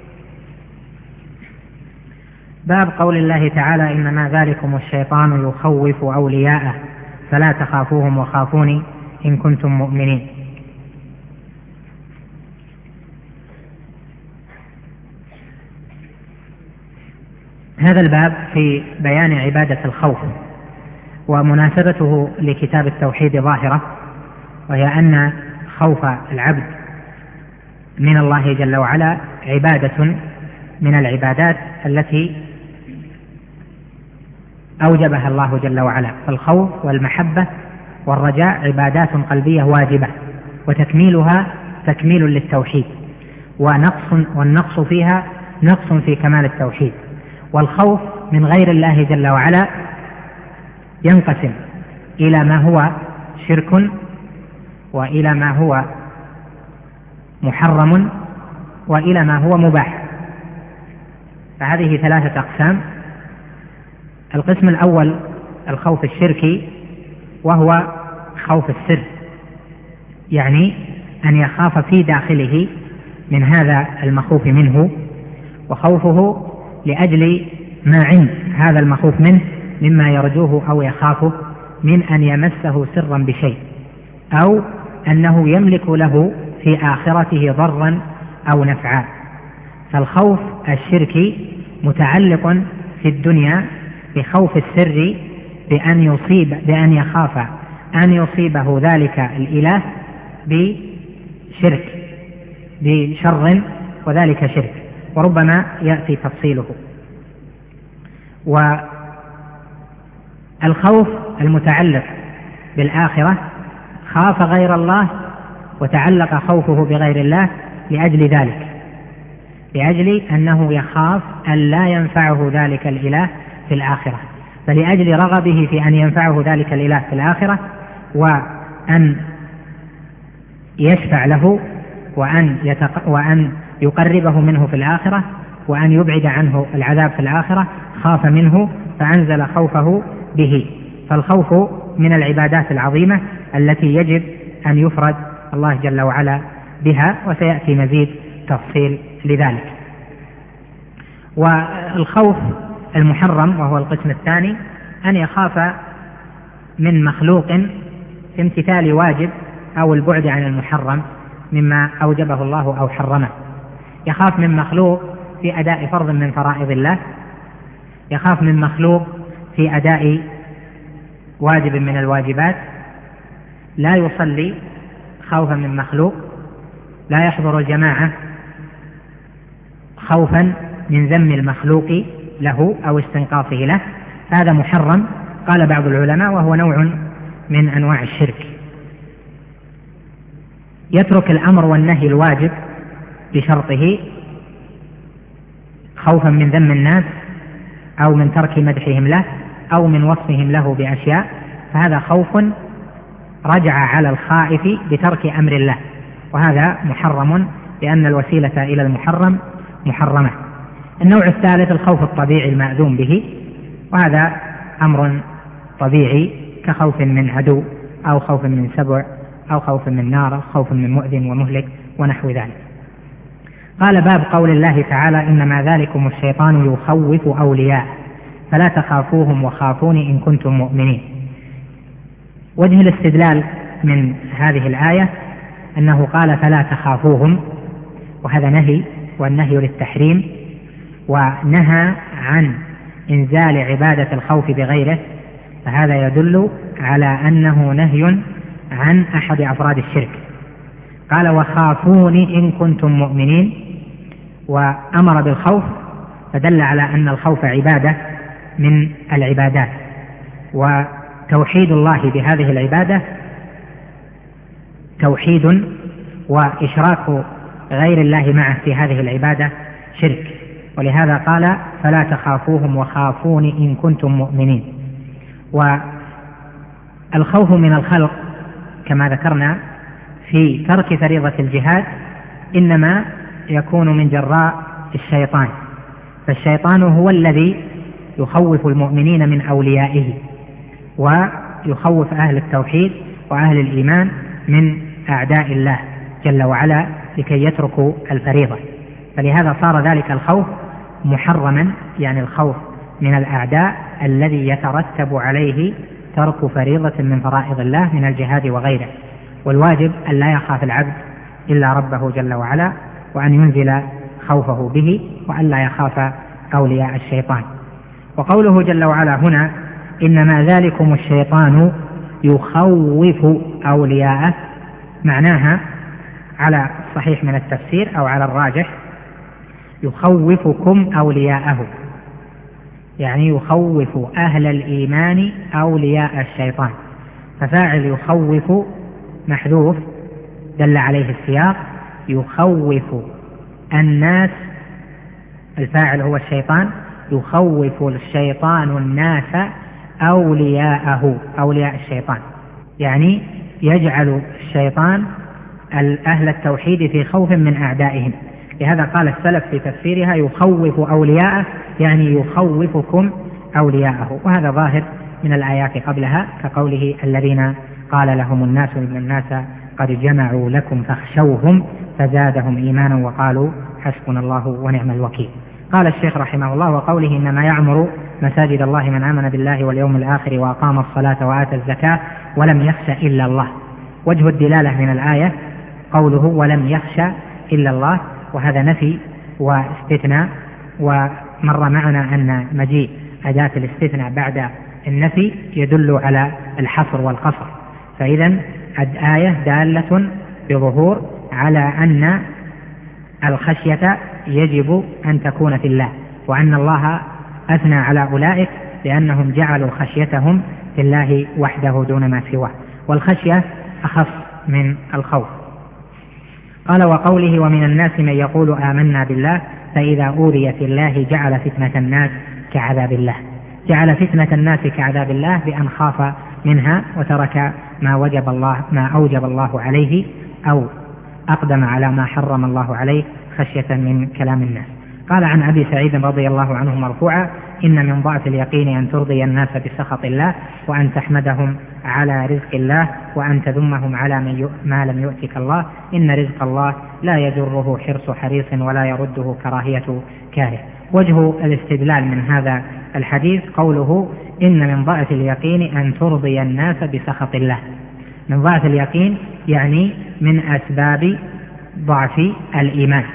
Speaker 2: باب قول الله تعالى إنما ذلكم الشيطان يخوف أولياءه فلا تخافوهم وخافوني إن كنتم مؤمنين. هذا الباب في بيان عبادة الخوف، ومناسبته لكتاب التوحيد ظاهرة، وهي أن خوف العبد من الله جل وعلا عبادة من العبادات التي أوجبها الله جل وعلا. فالخوف والمحبة والرجاء عبادات قلبية واجبة، وتكميلها تكميل للتوحيد، والنقص فيها نقص في كمال التوحيد. والخوف من غير الله جل وعلا ينقسم إلى ما هو شرك، وإلى ما هو محرم، وإلى ما هو مباح. فهذه ثلاثة أقسام. القسم الأول الخوف الشركي، وهو خوف السر، يعني أن يخاف في داخله من هذا المخوف منه، وخوفه لأجل ما عند هذا المخوف منه مما يرجوه أو يخافه من أن يمسه سرا بشيء، أو أنه يملك له في آخرته ضرا أو نفعا. فالخوف الشركي متعلق في الدنيا بخوف السر بأن يخاف أن يصيبه ذلك الإله بشر، وذلك شرك، وربما يأتي تفصيله. والخوف المتعلق بالآخرة خاف غير الله وتعلق خوفه بغير الله لأجل ذلك، لأجل أنه يخاف أن لا ينفعه ذلك الإله في الآخرة، فلأجل رغبه في أن ينفعه ذلك الإله في الآخرة وأن يشفع له وأن يقربه منه في الآخرة وأن يبعد عنه العذاب في الآخرة، خاف منه فأنزل خوفه به. فالخوف من العبادات العظيمة التي يجب أن يفرد الله جل وعلا بها، وسيأتي مزيد تفصيل لذلك. والخوف المحرم وهو القسم الثاني أن يخاف من مخلوق في امتثال واجب أو البعد عن المحرم مما أوجبه الله أو حرمه، يخاف من مخلوق في أداء فرض من فرائض الله، يخاف من مخلوق في أداء واجب من الواجبات، لا يصلي خوفا من مخلوق، لا يحضر الجماعة خوفا من ذم المخلوق له أو استنقاصه له، هذا محرم قال بعض العلماء، وهو نوع من أنواع الشرك. يترك الأمر والنهي الواجب بشرطه خوفا من ذم الناس أو من ترك مدحهم له أو من وصفهم له بأشياء، فهذا خوف رجع على الخائف بترك أمر الله، وهذا محرم لأن الوسيلة إلى المحرم محرمة. النوع الثالث الخوف الطبيعي المأذون به، وهذا أمر طبيعي كخوف من عدو أو خوف من سبع أو خوف من نار أو خوف من مؤذن ومهلك ونحو ذلك. قال باب قول الله تعالى إنما ذلكم الشيطان يخوف أولياء فلا تخافوهم وخافوني إن كنتم مؤمنين. وجه الاستدلال من هذه الآية أنه قال فلا تخافوهم، وهذا نهي، والنهي للتحريم، ونهى عن إنزال عبادة الخوف بغيره، فهذا يدل على أنه نهي عن أحد أفراد الشرك. قال وخافوني إن كنتم مؤمنين، وأمر بالخوف، فدل على أن الخوف عبادة من العبادات، وتوحيد الله بهذه العبادة توحيد، وإشراك غير الله معه في هذه العبادة شرك، ولهذا قال فلا تخافوهم وخافوني إن كنتم مؤمنين. والخوف من الخلق كما ذكرنا في ترك فريضة الجهاد إنما يكون من جراء الشيطان، فالشيطان هو الذي يخوف المؤمنين من أوليائه، ويخوف أهل التوحيد وأهل الإيمان من أعداء الله جل وعلا لكي يتركوا الفريضة، فلهذا صار ذلك الخوف محرما، يعني الخوف من الأعداء الذي يترتب عليه ترك فريضة من فرائض الله من الجهاد وغيره. والواجب أن لا يخاف العبد إلا ربه جل وعلا، وأن ينزل خوفه به، وأن لا يخاف أولياء الشيطان. وقوله جل وعلا هنا إنما ذلكم الشيطان يخوف أولياءه، معناها على الصحيح من التفسير أو على الراجح يخوفكم أولياءه، يعني يخوف أهل الإيمان أولياء الشيطان، ففاعل يخوف محذوف دل عليه السياق، يخوف الناس، الفاعل هو الشيطان، يخوف الشيطان الناس أولياءه، أولياء الشيطان، يعني يجعل الشيطان أهل التوحيد في خوف من أعدائهم. لهذا قال السلف في تفسيرها يخوف أولياءه، يعني يخوفكم أولياءه، وهذا ظاهر من الآيات قبلها كقوله الذين قال لهم الناس إن الناس قد جمعوا لكم فاخشوهم فزادهم إيمانا وقالوا حسبنا الله ونعم الوكيل. قال الشيخ رحمه الله وقوله إنما يعمر مساجد الله من آمن بالله واليوم الآخر وأقام الصلاة وآتى الزكاة ولم يخش إلا الله. وجه الدلالة من الآية قوله ولم يخش إلا الله، وهذا نفي واستثناء، ومر معنا أن مجيء أداة الاستثناء بعد النفي يدل على الحصر والقصر، فإذا الآية دالة بظهور على أن الخشية يجب أن تكون في الله، وأن الله أثنى على أولئك لأنهم جعلوا خشيتهم في الله وحده دون ما سواه، والخشية أخف من الخوف. قال وقوله ومن الناس من يقول آمنا بالله فإذا أوذي في الله جعل فتنة الناس كعذاب الله، جعل فتنة الناس كعذاب الله بأن خاف منها وترك ما أوجب الله عليه أو أقدم على ما حرم الله عليه خشية من كلام الناس. قال عن أبي سعيد رضي الله عنه مرفوعا إن من ضعف اليقين أن ترضي الناس بسخط الله وأن تحمدهم على رزق الله وأن تذمهم على ما لم يؤتك الله، إن رزق الله لا يجره حرص حريص ولا يرده كراهية كاره. وجه الاستدلال من هذا الحديث قوله إن من ضعف اليقين أن ترضي الناس بسخط الله. من ضعف اليقين يعني من أسباب ضعف الإيمان.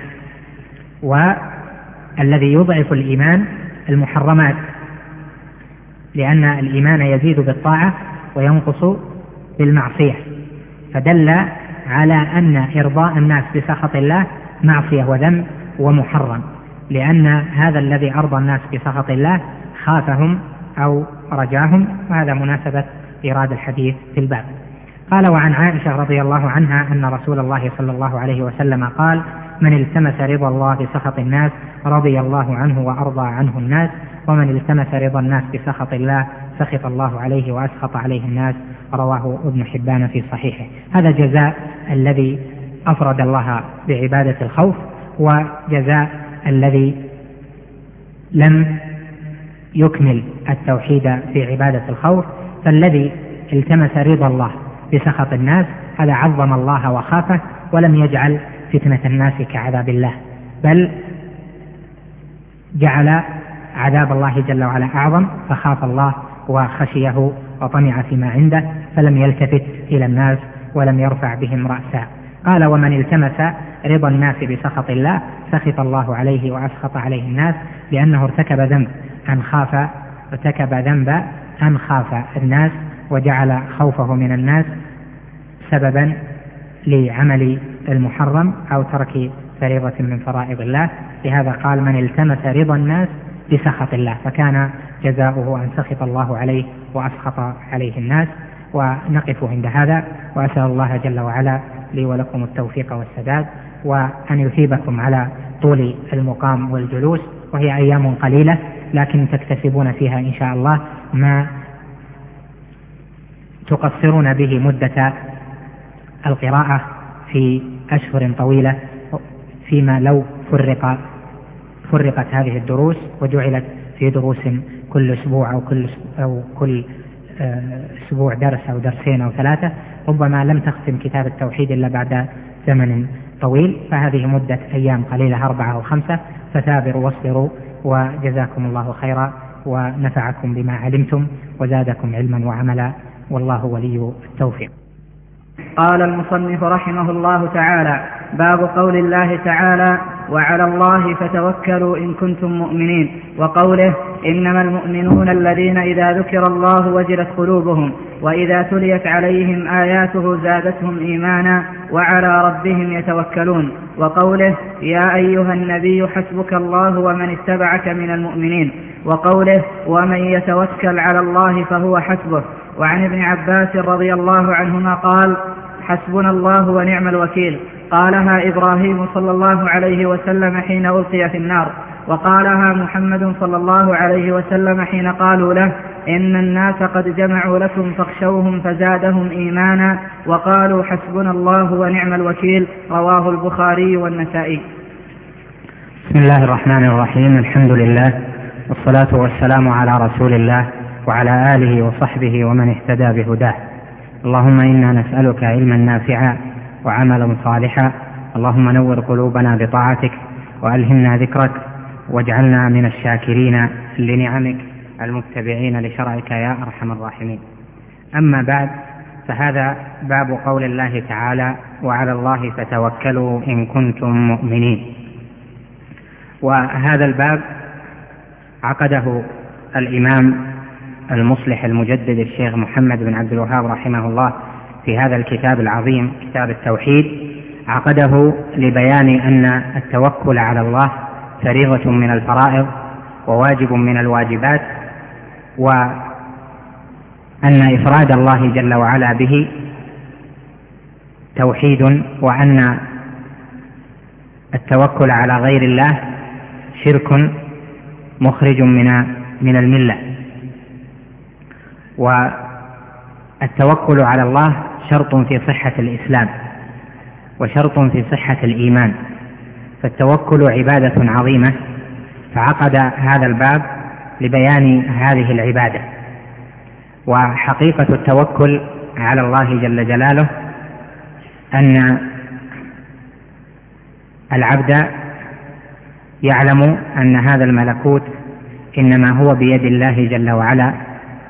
Speaker 2: والذي يضعف الإيمان المحرمات، لأن الإيمان يزيد بالطاعة وينقص بالمعصية، فدل على أن إرضاء الناس بسخط الله معصية وذنب ومحرم، لأن هذا الذي أرضى الناس بسخط الله خافهم أو رجاهم، وهذا مناسبة إيراد الحديث في الباب. قال: وعن عائشة رضي الله عنها أن رسول الله صلى الله عليه وسلم قال: من التمس رضا الله بسخط الناس رضي الله عنه وأرضى عنه الناس، ومن التمس رضا الناس بسخط الله سخط الله عليه وأسخط عليه الناس. رواه ابن حبان في صحيحه. هذا جزاء الذي أفرد الله بعبادة الخوف، وجزاء الذي لم يكمل التوحيد في عبادة الخوف. فالذي التمس رضا الله بسخط الناس هذا عظم الله وخافه، ولم يجعل فتنة الناس كعذاب الله، بل جعل عذاب الله جل وعلا أعظم، فخاف الله وخشيه وطمع فيما عنده، فلم يلتفت إلى الناس ولم يرفع بهم رأسا. قال: ومن التمس رضا الناس بسخط الله سخط الله عليه وأسخط عليه الناس، لأنه ارتكب ذنب أن خاف الناس، وجعل خوفه من الناس سببا لعمل المحرم أو ترك فريضة من فرائض الله. لهذا قال: من التمس رضا الناس بسخط الله، فكان جزاؤه أن سخط الله عليه وأسخط عليه الناس. ونقف عند هذا، وأسأل الله جل وعلا لي ولكم التوفيق والسداد، وأن يثيبكم على طول المقام والجلوس، وهي أيام قليلة لكن تكتسبون فيها إن شاء الله ما تقصرون به مدة القراءة في أشهر طويلة، فيما لو فرقت هذه الدروس وجعلت في دروس كل أسبوع أو كل أسبوع درس أو درسين أو ثلاثة، ربما لم تختم كتاب التوحيد إلا بعد زمن طويل. فهذه مدة أيام قليلة 4 أو 5، فثابروا واصبروا، وجزاكم الله خيرا ونفعكم بما علمتم وزادكم علما وعملا، والله ولي التوفيق.
Speaker 1: قال المصنف رحمه الله تعالى: باب قول الله تعالى: وعلى الله فتوكلوا إن كنتم مؤمنين، وقوله: إنما المؤمنون الذين إذا ذكر الله وجلت قلوبهم وإذا تليت عليهم آياته زادتهم إيمانا وعلى ربهم يتوكلون، وقوله: يا أيها النبي حسبك الله ومن اتبعك من المؤمنين، وقوله: ومن يتوكل على الله فهو حسبه. وعن ابن عباس رضي الله عنهما قال: حسبنا الله ونعم الوكيل. قالها إبراهيم صلى الله عليه وسلم حين ألقي في النار، وقالها محمد صلى الله عليه وسلم حين قالوا له: إن الناس قد جمعوا لكم فاخشوهم فزادهم إيمانا وقالوا حسبنا الله ونعم الوكيل. رواه البخاري والنسائي.
Speaker 2: بسم الله الرحمن الرحيم. الحمد لله، والصلاة والسلام على رسول الله وعلى آله وصحبه ومن اهتدى بهداه. اللهم إنا نسألك علما نافعا وعملا صالحا، اللهم نور قلوبنا بطاعتك وألهمنا ذكرك، واجعلنا من الشاكرين لنعمك المتبعين لشرعك يا أرحم الراحمين. أما بعد، فهذا باب قول الله تعالى: وعلى الله فتوكلوا إن كنتم مؤمنين. وهذا الباب عقده الإمام المصلح المجدد الشيخ محمد بن عبد الوهاب رحمه الله في هذا الكتاب العظيم كتاب التوحيد، عقده لبيان أن التوكل على الله فريضة من الفرائض وواجب من الواجبات، وأن إفراد الله جل وعلا به توحيد، وأن التوكل على غير الله شرك مخرج من الملة. والتوكل على الله شرط في صحة الإسلام وشرط في صحة الإيمان، فالتوكل عبادة عظيمة، فعقد هذا الباب لبيان هذه العبادة. وحقيقة التوكل على الله جل جلاله أن العبد يعلم أن هذا الملكوت إنما هو بيد الله جل وعلا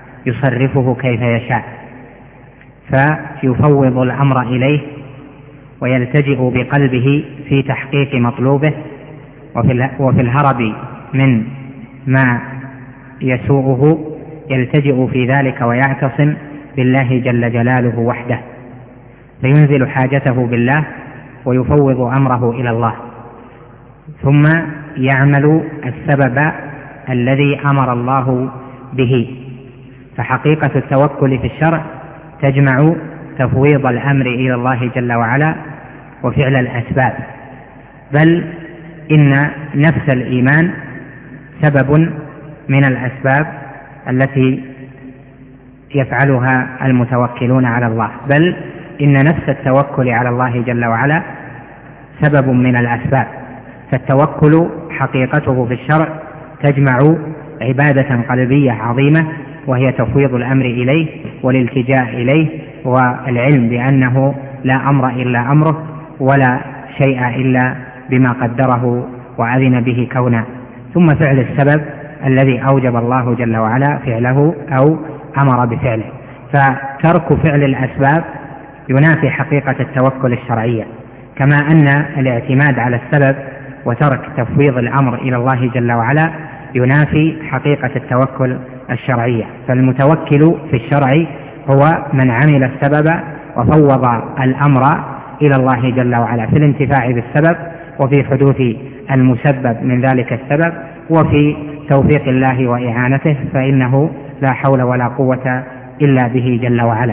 Speaker 2: يصرفه كيف يشاء، فيفوض الأمر إليه ويلتجئ بقلبه في تحقيق مطلوبه، وفي الهرب من ما يسوءه يلتجئ في ذلك ويعتصم بالله جل جلاله وحده، فينزل حاجته بالله ويفوض أمره إلى الله، ثم يعمل السبب الذي أمر الله به. فحقيقة التوكل في الشرع تجمع تفويض الأمر إلى الله جل وعلا وفعل الأسباب، بل إن نفس الإيمان سبب من الأسباب التي يفعلها المتوكلون على الله، بل إن نفس التوكل على الله جل وعلا سبب من الأسباب. فالتوكل حقيقته في الشرع تجمع عبادة قلبية عظيمة، وهي تفويض الأمر إليه والالتجاء إليه والعلم بأنه لا أمر إلا أمره ولا شيء إلا بما قدره وأذن به كونا، ثم فعل السبب الذي أوجب الله جل وعلا فعله أو أمر بفعله. فترك فعل الأسباب ينافي حقيقة التوكل الشرعية، كما أن الاعتماد على السبب وترك تفويض الأمر إلى الله جل وعلا ينافي حقيقة التوكل الشرعية. فالمتوكل في الشرع هو من عمل السبب وفوض الأمر إلى الله جل وعلا في الانتفاع بالسبب، وفي حدوث المسبب من ذلك السبب، وفي توفيق الله وإعانته، فإنه لا حول ولا قوة إلا به جل وعلا.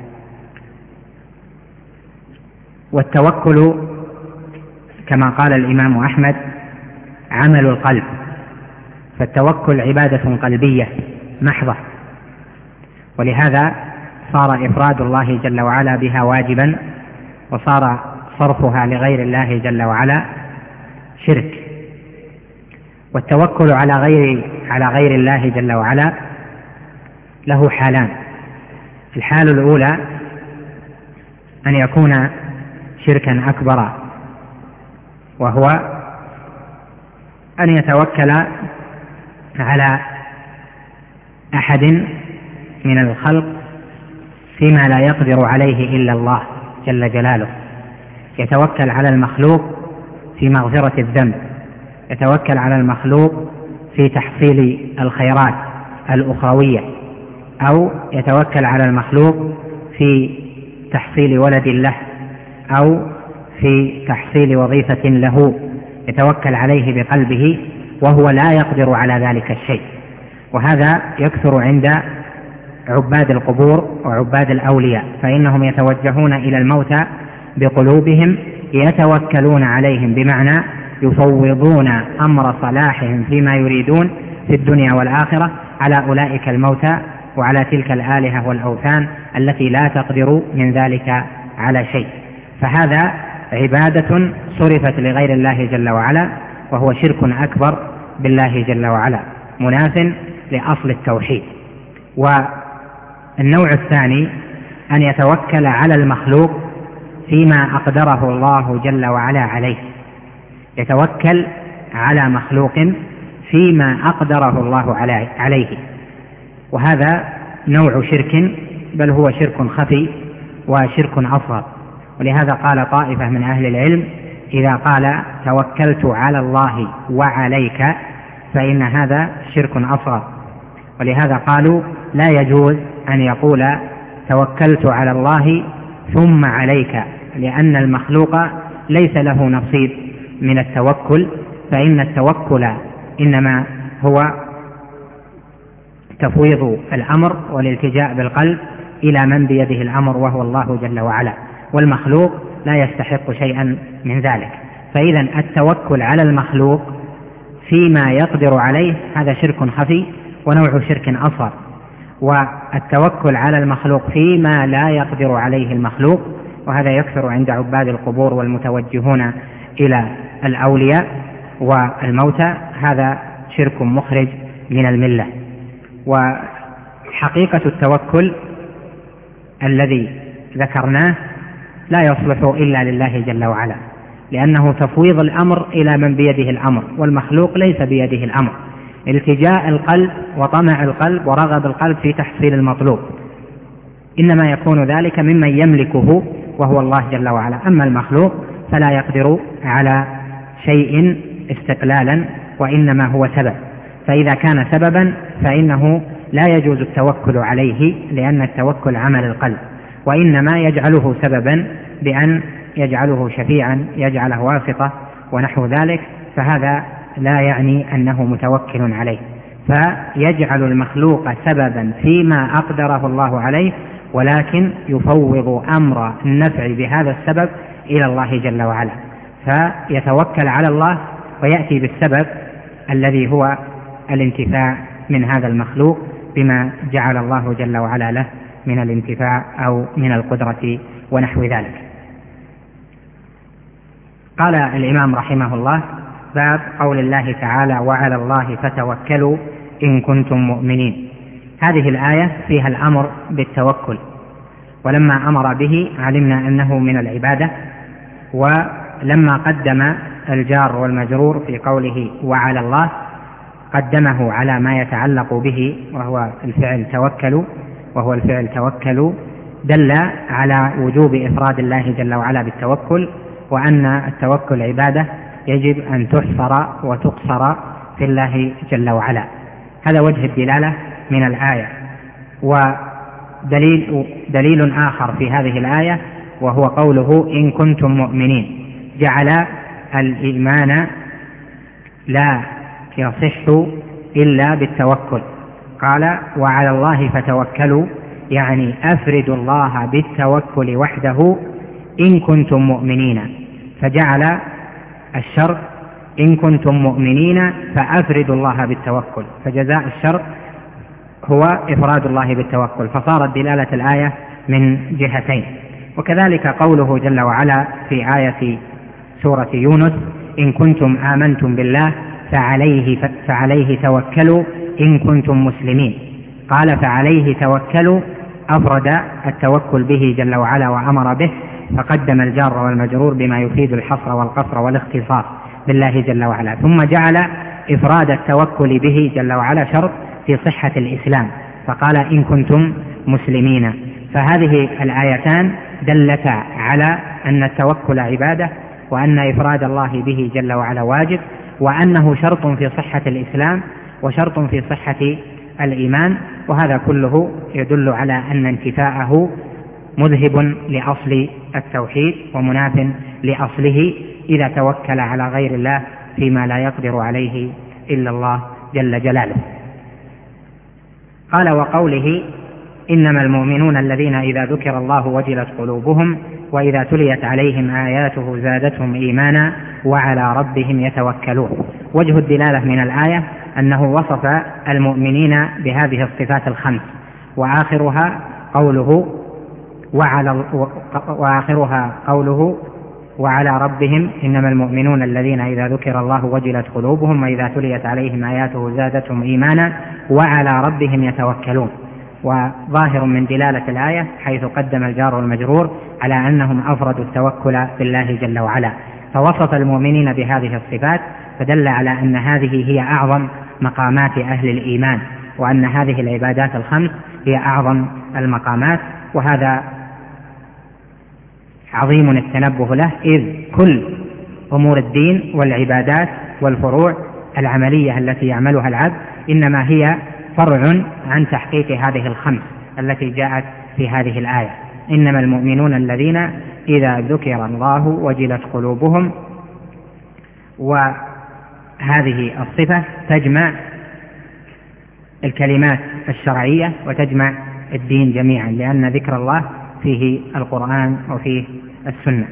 Speaker 2: والتوكل كما قال الإمام أحمد عمل القلب، فالتوكل عبادة قلبية محضة، ولهذا صار إفراد الله جل وعلا بها واجبا، وصار صرفها لغير الله جل وعلا شرك. والتوكل على غير الله جل وعلا له حالان: الحال الأولى أن يكون شركا أكبر، وهو أن يتوكل على أحد من الخلق فيما لا يقدر عليه إلا الله جل جلاله، يتوكل على المخلوق في مغفرة الذنب، يتوكل على المخلوق في تحصيل الخيرات الأخروية، أو يتوكل على المخلوق في تحصيل ولد له، أو في تحصيل وظيفة له، يتوكل عليه بقلبه وهو لا يقدر على ذلك الشيء. وهذا يكثر عند عباد القبور وعباد الأولياء، فإنهم يتوجهون إلى الموتى بقلوبهم يتوكلون عليهم، بمعنى يفوضون أمر صلاحهم فيما يريدون في الدنيا والآخرة على أولئك الموتى وعلى تلك الآلهة والأوثان التي لا تقدر من ذلك على شيء. فهذا عبادة صرفت لغير الله جل وعلا، وهو شرك أكبر بالله جل وعلا، مناف لأصل التوحيد. والنوع الثاني أن يتوكل على المخلوق فيما أقدره الله جل وعلا عليه، يتوكل على مخلوق فيما أقدره الله عليه، وهذا نوع شرك، بل هو شرك خفي وشرك أصغر. ولهذا قال طائفة من أهل العلم: إذا قال توكلت على الله وعليك فإن هذا شرك أصغر. ولهذا قالوا لا يجوز أن يقول توكلت على الله ثم عليك، لأن المخلوق ليس له نصيب من التوكل، فإن التوكل إنما هو تفويض الأمر والالتجاء بالقلب إلى من بيده الأمر وهو الله جل وعلا، والمخلوق لا يستحق شيئا من ذلك. فإذا التوكل على المخلوق فيما يقدر عليه هذا شرك خفي ونوع شرك أصغر، والتوكل على المخلوق فيما لا يقدر عليه المخلوق، وهذا يكثر عند عباد القبور والمتوجهون إلى الأولياء والموتى، هذا شرك مخرج من الملة. وحقيقة التوكل الذي ذكرناه لا يصلح إلا لله جل وعلا، لأنه تفويض الأمر إلى من بيده الأمر، والمخلوق ليس بيده الأمر. التجاء القلب وطمع القلب ورغب القلب في تحصيل المطلوب إنما يكون ذلك ممن يملكه وهو الله جل وعلا. أما المخلوق فلا يقدر على شيء استقلالا، وإنما هو سبب، فإذا كان سببا فإنه لا يجوز التوكل عليه، لأن التوكل عمل القلب، وإنما يجعله سببا بأن يجعله شفيعا، يجعله واسطة ونحو ذلك، فهذا لا يعني أنه متوكل عليه، فيجعل المخلوق سببا فيما أقدره الله عليه، ولكن يفوض أمر النفع بهذا السبب إلى الله جل وعلا، فيتوكل على الله ويأتي بالسبب الذي هو الانتفاع من هذا المخلوق بما جعل الله جل وعلا له من الانتفاع أو من القدرة ونحو ذلك. قال الإمام رحمه الله: باب قول الله تعالى: وعلى الله فتوكلوا إن كنتم مؤمنين. هذه الآية فيها الأمر بالتوكل، ولما أمر به علمنا أنه من العبادة، ولما قدم الجار والمجرور في قوله وعلى الله قدمه على ما يتعلق به وهو الفعل توكلوا، دل على وجوب إفراد الله جل وعلا بالتوكل، وأن التوكل عبادة يجب أن تحصر وتقصر في الله جل وعلا. هذا وجه الدلالة من الآية. ودليل آخر في هذه الآية وهو قوله إن كنتم مؤمنين، جعل الإيمان لا يصح إلا بالتوكل. قال وعلى الله فتوكلوا، يعني أفردوا الله بالتوكل وحده إن كنتم مؤمنين، فجعل الشرط إن كنتم مؤمنين فأفردوا الله بالتوكل، فجزاء الشرط هو إفراد الله بالتوكل، فصارت دلالة الآية من جهتين. وكذلك قوله جل وعلا في آية سورة يونس: إن كنتم آمنتم بالله فعليه توكلوا إن كنتم مسلمين. قال فعليه توكلوا، أفرد التوكل به جل وعلا وأمر به، فقدم الجار والمجرور بما يفيد الحصر والقصر والاختصاص بالله جل وعلا، ثم جعل إفراد التوكل به جل وعلا شرط في صحة الإسلام، فقال إن كنتم مسلمين. فهذه الآيتان دلتا على أن التوكل عبادة، وأن إفراد الله به جل وعلا واجب، وأنه شرط في صحة الإسلام وشرط في صحة الإيمان، وهذا كله يدل على أن انتفاءه مذهب لأصل التوحيد ومناف لأصله إذا توكل على غير الله فيما لا يقدر عليه إلا الله جل جلاله. قال وقوله إنما المؤمنون الذين إذا ذكر الله وجلت قلوبهم وإذا تليت عليهم آياته زادتهم إيمانا وعلى ربهم يتوكلون. وجه الدلالة من الآية أنه وصف المؤمنين بهذه الصفات الخمس، وآخرها قوله وعلى ربهم إنما المؤمنون الذين إذا ذكر الله وجلت قلوبهم وإذا تليت عليهم آياته زادتهم إيمانا وعلى ربهم يتوكلون. وظاهر من دلالة الآية حيث قدم الجار والمجرور على أنهم أفردوا التوكل بالله جل وعلا، فوصف المؤمنين بهذه الصفات، فدل على أن هذه هي أعظم مقامات أهل الإيمان، وأن هذه العبادات الخمس هي أعظم المقامات، وهذا عظيم التنبه له، إذ كل أمور الدين والعبادات والفروع العملية التي يعملها العبد إنما هي فرع عن تحقيق هذه الخمس التي جاءت في هذه الآية: إنما المؤمنون الذين إذا ذكر الله وجلت قلوبهم. وهذه الصفة تجمع الكلمات الشرعية وتجمع الدين جميعا، لأن ذكر الله فيه القرآن وفيه السنة.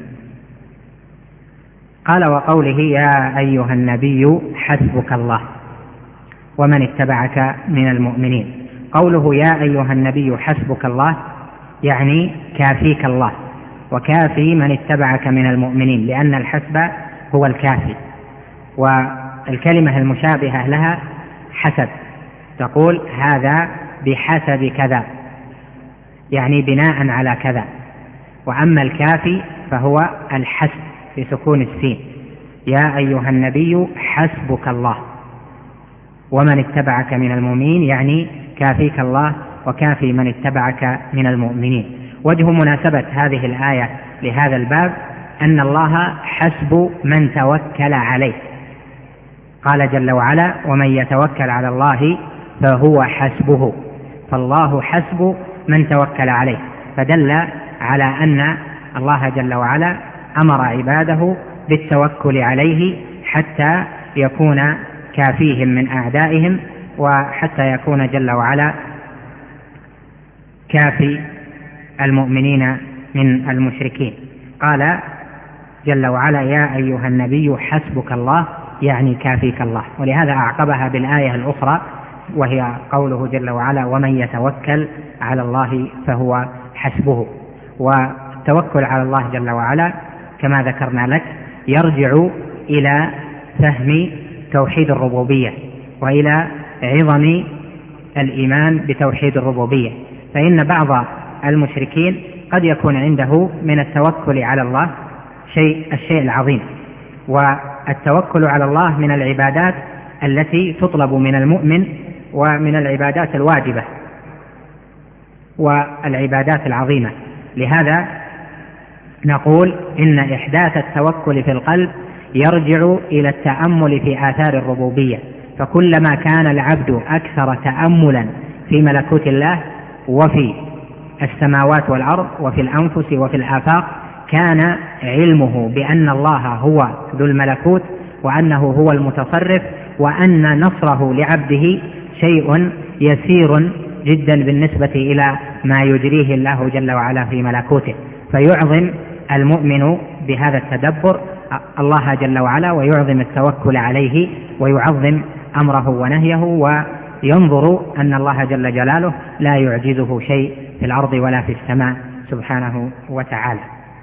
Speaker 2: قال وقوله يا أيها النبي حسبك الله ومن اتبعك من المؤمنين. قوله يا أيها النبي حسبك الله يعني كافيك الله وكافي من اتبعك من المؤمنين، لأن الحسب هو الكافي. والكلمة المشابهة لها حسب، تقول هذا بحسب كذا، يعني بناء على كذا. وأما الكافي فهو الحسب بسكون السين: يا أيها النبي حسبك الله ومن اتبعك من المؤمنين، يعني كافيك الله وكافي من اتبعك من المؤمنين. وجه مناسبة هذه الآية لهذا الباب أن الله حسب من توكل عليه. قال جل وعلا: ومن يتوكل على الله فهو حسبه. فالله حسب من توكل عليه، فدل على أن الله جل وعلا أمر عباده بالتوكل عليه حتى يكون كافيهم من أعدائهم، وحتى يكون جل وعلا كافي المؤمنين من المشركين. قال جل وعلا: يا أيها النبي حسبك الله، يعني كافيك الله. ولهذا أعقبها بالآية الأخرى وهي قوله جل وعلا: ومن يتوكل على الله فهو حسبه. والتوكل على الله جل وعلا كما ذكرنا لك يرجع إلى فهم توحيد الربوبية وإلى عظم الإيمان بتوحيد الربوبية. فإن بعض المشركين قد يكون عنده من التوكل على الله الشيء العظيم، والتوكل على الله من العبادات التي تطلب من المؤمن ومن العبادات الواجبة والعبادات العظيمة. لهذا نقول إن إحداث التوكل في القلب يرجع إلى التأمل في آثار الربوبية، فكلما كان العبد أكثر تأملا في ملكوت الله وفي السماوات والأرض وفي الأنفس وفي الآفاق، كان علمه بأن الله هو ذو الملكوت وأنه هو المتصرف، وأن نصره لعبده شيء يسير جدا بالنسبة إلى ما يجريه الله جل وعلا في ملكوته. فيعظم المؤمن بهذا التدبر الله جل وعلا، ويعظم التوكل عليه، ويعظم أمره ونهيه، وينظر أن الله جل جلاله لا يعجزه شيء في الأرض ولا في السماء سبحانه وتعالى.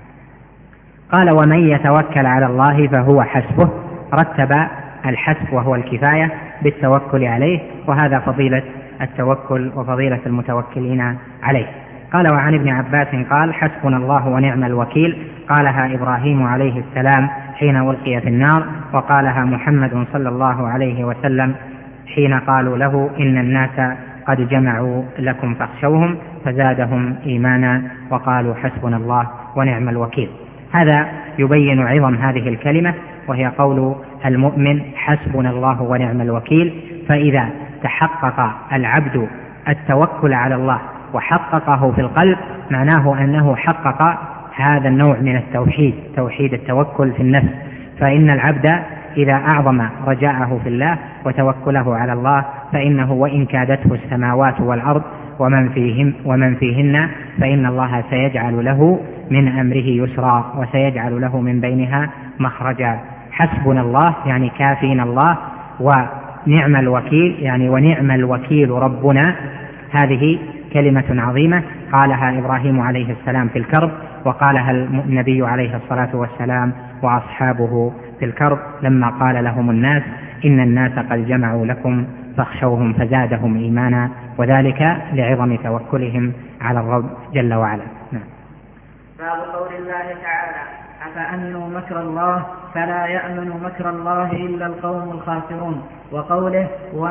Speaker 2: قال: ومن يتوكل على الله فهو حسبه. رتب الحسب وهو الكفاية بالتوكل عليه، وهذا فضيلة التوكل وفضيلة المتوكلين عليه. قال: وعن ابن عباس قال: حسبنا الله ونعم الوكيل. قالها إبراهيم عليه السلام حين ألقي في النار، وقالها محمد صلى الله عليه وسلم حين قالوا له: إن الناس قد جمعوا لكم فاخشوهم، فزادهم إيمانا وقالوا: حسبنا الله ونعم الوكيل. هذا يبين عظم هذه الكلمة، وهي قول المؤمن: حسبنا الله ونعم الوكيل. فإذا تحقق العبد التوكل على الله وحققه في القلب، معناه أنه حقق هذا النوع من التوحيد، توحيد التوكل في النفس. فإن العبد إذا أعظم رجاءه في الله وتوكله على الله، فإنه وإن كادته السماوات والأرض ومن فيهن، فإن الله سيجعل له من أمره يسرا، وسيجعل له من بينها مخرجا. حسبنا الله يعني كافينا الله، ونعم الوكيل يعني ونعم الوكيل ربنا. هذه كلمة عظيمة قالها إبراهيم عليه السلام في الكرب، وقالها النبي عليه الصلاة والسلام وأصحابه في الكرب لما قال لهم الناس: إن الناس قد جمعوا لكم فاخشوهم، فزادهم إيمانا، وذلك لعظم توكلهم على الرب جل وعلا. نعم.
Speaker 1: باب قول الله تعالى: أفأمنوا مكر الله فلا يأمن مكر الله إلا القوم الخاسرون. وقوله: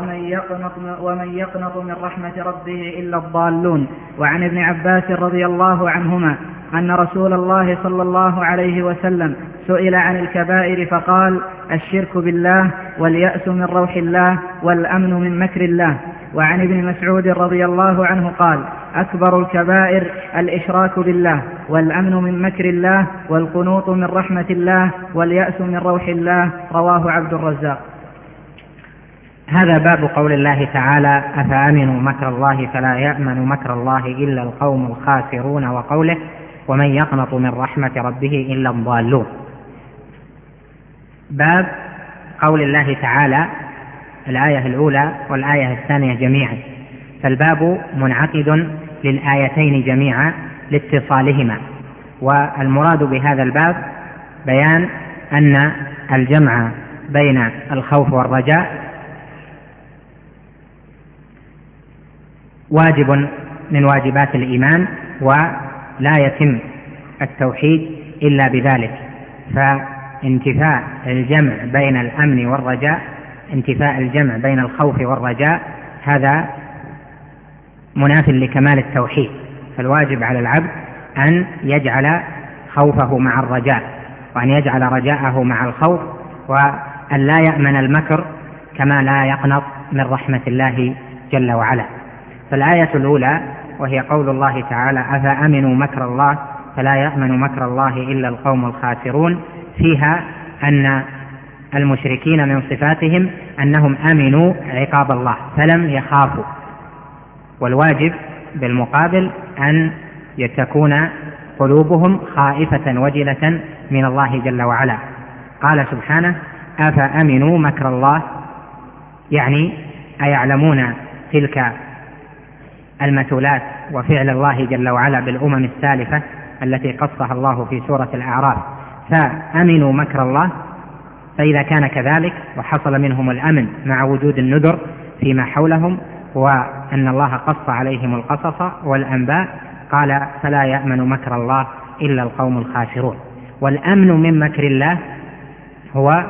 Speaker 1: ومن يقنط من رحمة ربه إلا الضالون. وعن ابن عباس رضي الله عنهما أن رسول الله صلى الله عليه وسلم سئل عن الكبائر فقال: الشرك بالله، واليأس من روح الله، والأمن من مكر الله. وعن ابن مسعود رضي الله عنه قال: أكبر الكبائر الإشراك بالله، والأمن من مكر الله، والقنوط من رحمة الله، واليأس من روح الله. رواه عبد الرزاق.
Speaker 2: هذا باب قول الله تعالى: أفأمنوا مكر الله فلا يأمن مكر الله إلا القوم الخاسرون. وقوله: ومن يقنط من رحمة ربه إلا الضالون. باب قول الله تعالى، الآية الأولى والآية الثانية جميعا، فالباب منعقد للآيتين جميعا لاتصالهما. والمراد بهذا الباب بيان أن الجمع بين الخوف والرجاء واجب من واجبات الإيمان، ولا يتم التوحيد إلا بذلك. فانتفاء الجمع بين الأمن والرجاء، انتفاء الجمع بين الخوف والرجاء، هذا مناف لكمال التوحيد. فالواجب على العبد أن يجعل خوفه مع الرجاء، وأن يجعل رجاءه مع الخوف، وأن لا يأمن المكر كما لا يقنط من رحمة الله جل وعلا. فالآية الأولى وهي قول الله تعالى أفأمنوا مكر الله فلا يأمن مكر الله إلا القوم الخاسرون، فيها أن المشركين من صفاتهم أنهم أمنوا عقاب الله فلم يخافوا، والواجب بالمقابل أن تكون قلوبهم خائفة وجلة من الله جل وعلا. قال سبحانه أفأمنوا مكر الله، يعني أيعلمون تلك المثلات وفعل الله جل وعلا بالأمم السالفة التي قصها الله في سورة الأعراف، فأمنوا مكر الله. فإذا كان كذلك وحصل منهم الأمن مع وجود النذر فيما حولهم وأن الله قص عليهم القصص والأنباء، قال فلا يأمن مكر الله إلا القوم الخاسرون. والأمن من مكر الله هو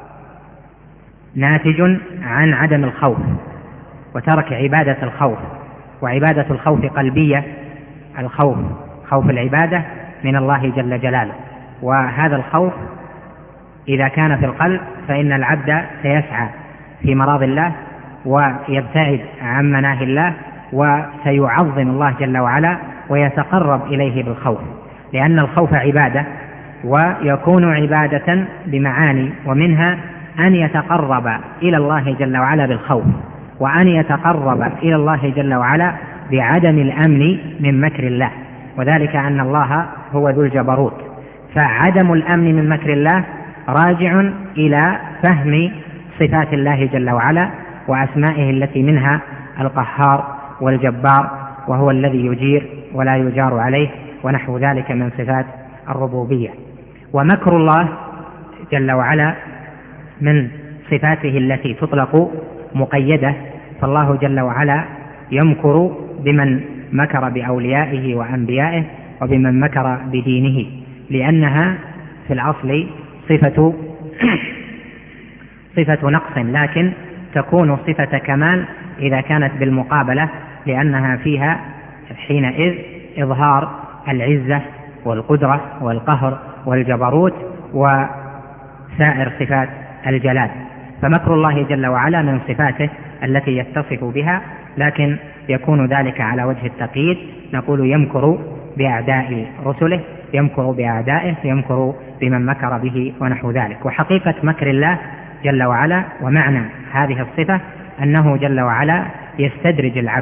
Speaker 2: ناتج عن عدم الخوف وترك عبادة الخوف، وعبادة الخوف قلبية، الخوف خوف العبادة من الله جل جلاله، وهذا الخوف إذا كان في القلب فإن العبد سيسعى في مراضي الله ويبتعد عن مناهي الله وسيعظم الله جل وعلا ويتقرب إليه بالخوف، لأن الخوف عبادة، ويكون عبادة بمعاني، ومنها أن يتقرب إلى الله جل وعلا بالخوف، وأن يتقرب إلى الله جل وعلا بعدم الأمن من مكر الله، وذلك أن الله هو ذو الجبروت. فعدم الأمن من مكر الله راجع إلى فهم صفات الله جل وعلا وأسمائه التي منها القهار والجبار، وهو الذي يجير ولا يجار عليه، ونحو ذلك من صفات الربوبية. ومكر الله جل وعلا من صفاته التي تطلق مقيدة، فالله جل وعلا يمكر بمن مكر بأوليائه وأنبيائه وبمن مكر بدينه، لأنها في الأصل صفة نقص، لكن تكون صفة كمال إذا كانت بالمقابلة، لأنها فيها حينئذ إظهار العزة والقدرة والقهر والجبروت وسائر صفات الجلال. فمكر الله جل وعلا من صفاته التي يتصف بها، لكن يكون ذلك على وجه التقييد، نقول يمكر بأعداء رسله، يمكر بأعدائه، يمكر بمن مكر به ونحو ذلك. وحقيقة مكر الله جل وعلا ومعنى هذه الصفة أنه جل وعلا يستدرج العبد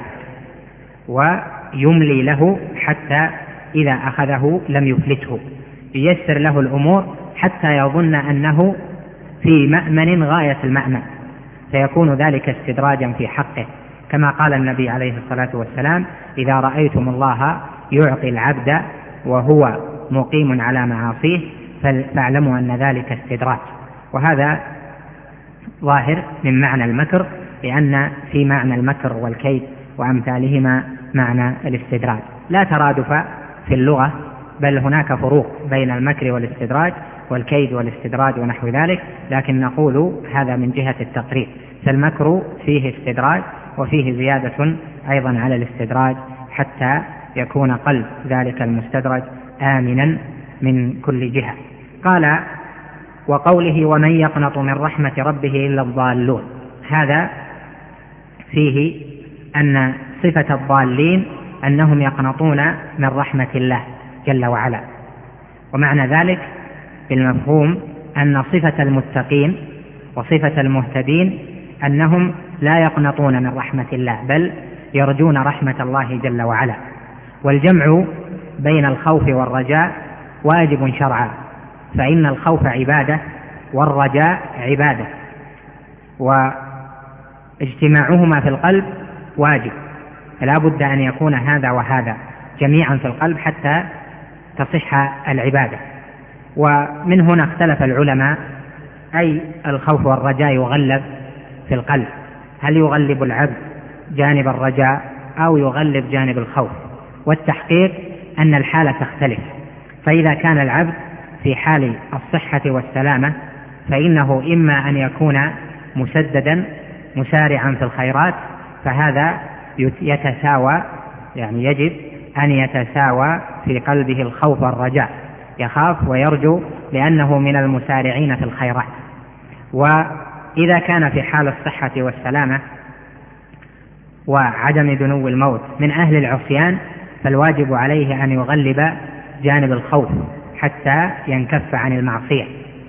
Speaker 2: ويملي له حتى إذا أخذه لم يفلته، ييسر له الأمور حتى يظن أنه في مأمن غاية المأمن، فيكون ذلك استدراجا في حقه، كما قال النبي عليه الصلاة والسلام إذا رأيتم الله يعطي العبد وهو مقيم على معاصيه فاعلموا أن ذلك استدراج. وهذا ظاهر من معنى المكر، لأن في معنى المكر والكيد وأمثالهما معنى الاستدراج. لا ترادف في اللغة، بل هناك فروق بين المكر والاستدراج والكيد والاستدراج ونحو ذلك، لكن نقول هذا من جهة التقريب، فالمكر فيه استدراج وفيه زيادة أيضا على الاستدراج حتى يكون قلب ذلك المستدرج آمنا من كل جهة. قال وقوله ومن يقنط من رحمة ربه إلا الضالون، هذا فيه أن صفة الضالين أنهم يقنطون من رحمة الله جل وعلا، ومعنى ذلك بالمفهوم أن صفة المتقين وصفة المهتدين أنهم لا يقنطون من رحمة الله بل يرجون رحمة الله جل وعلا. والجمع بين الخوف والرجاء واجب شرعا، فإن الخوف عبادة والرجاء عبادة، واجتماعهما في القلب واجب، فلا بد أن يكون هذا وهذا جميعا في القلب حتى تصح العبادة. ومن هنا اختلف العلماء أي الخوف والرجاء يغلب في القلب، هل يغلب العبد جانب الرجاء أو يغلب جانب الخوف؟ والتحقيق أن الحالة تختلف، فإذا كان العبد في حال الصحة والسلامة فإنه إما أن يكون مسددا مسارعا في الخيرات، فهذا يتساوى، يعني يجب أن يتساوى في قلبه الخوف والرجاء، يخاف ويرجو لأنه من المسارعين في الخيرات. وإذا كان في حال الصحة والسلامة وعدم دنو الموت من أهل العصيان، فالواجب عليه أن يغلب جانب الخوف حتى ينكف عن المعصية.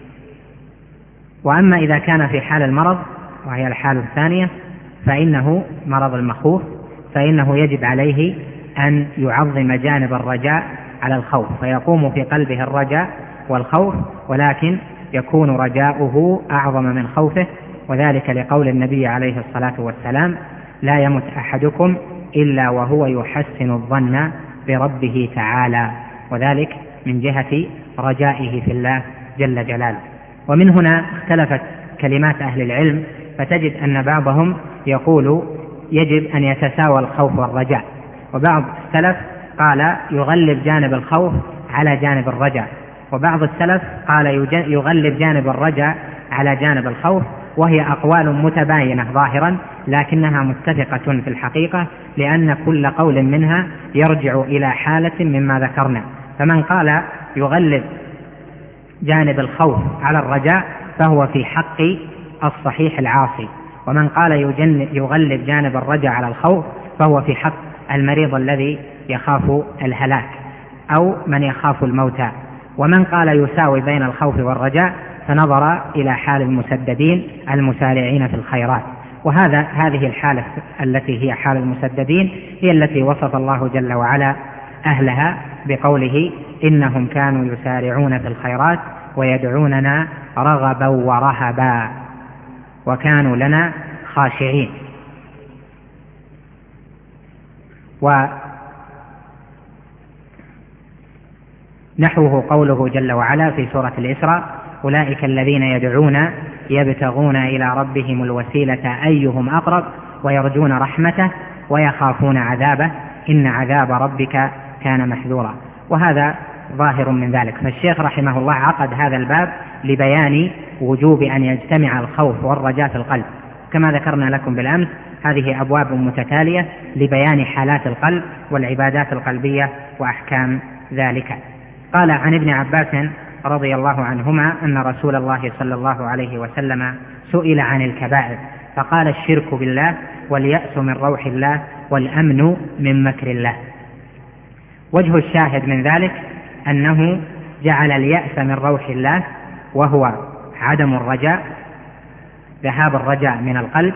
Speaker 2: وأما إذا كان في حال المرض وهي الحالة الثانية، فإنه مرض المخوف، فإنه يجب عليه أن يعظم جانب الرجاء على الخوف، فيقوم في قلبه الرجاء والخوف، ولكن يكون رجاؤه أعظم من خوفه، وذلك لقول النبي عليه الصلاة والسلام: لا يمت أحدكم إلا وهو يحسن الظن بربه تعالى، وذلك من جهة رجائه في الله جل جلاله. ومن هنا اختلفت كلمات أهل العلم، فتجد أن بعضهم يقول يجب أن يتساوى الخوف والرجاء، وبعض السلف قال يغلب جانب الخوف على جانب الرجاء، وبعض السلف قال يغلب جانب الرجاء على جانب الخوف، وهي أقوال متباينة ظاهرا لكنها متفقة في الحقيقة، لأن كل قول منها يرجع إلى حالة مما ذكرنا. فمن قال يغلب جانب الخوف على الرجاء فهو في حق الصحيح العاصي، ومن قال يغلب جانب الرجاء على الخوف فهو في حق المريض الذي يخاف الهلاك أو من يخاف الموتى. ومن قال يساوي بين الخوف والرجاء فنظر إلى حال المسددين المسارعين في الخيرات، هذه الحالة التي هي حال المسددين هي التي وصف الله جل وعلا أهلها بقوله: إنهم كانوا يسارعون في الخيرات ويدعوننا رغبا ورهبا وكانوا لنا خاشعين. ونحوه قوله جل وعلا في سورة الإسراء: أولئك الذين يدعون يبتغون إلى ربهم الوسيلة أيهم أقرب ويرجون رحمته ويخافون عذابه إن عذاب ربك كان محذورا. وهذا ظاهر من ذلك. فالشيخ رحمه الله عقد هذا الباب لبيان وجوب أن يجتمع الخوف والرجاء في القلب، كما ذكرنا لكم بالأمس. هذه أبواب متتالية لبيان حالات القلب والعبادات القلبية وأحكام ذلك. قال عن ابن عباس رضي الله عنهما أن رسول الله صلى الله عليه وسلم سئل عن الكبائر فقال: الشرك بالله، واليأس من روح الله، والأمن من مكر الله. وجه الشاهد من ذلك أنه جعل اليأس من روح الله وهو عدم الرجاء، ذهاب الرجاء من القلب،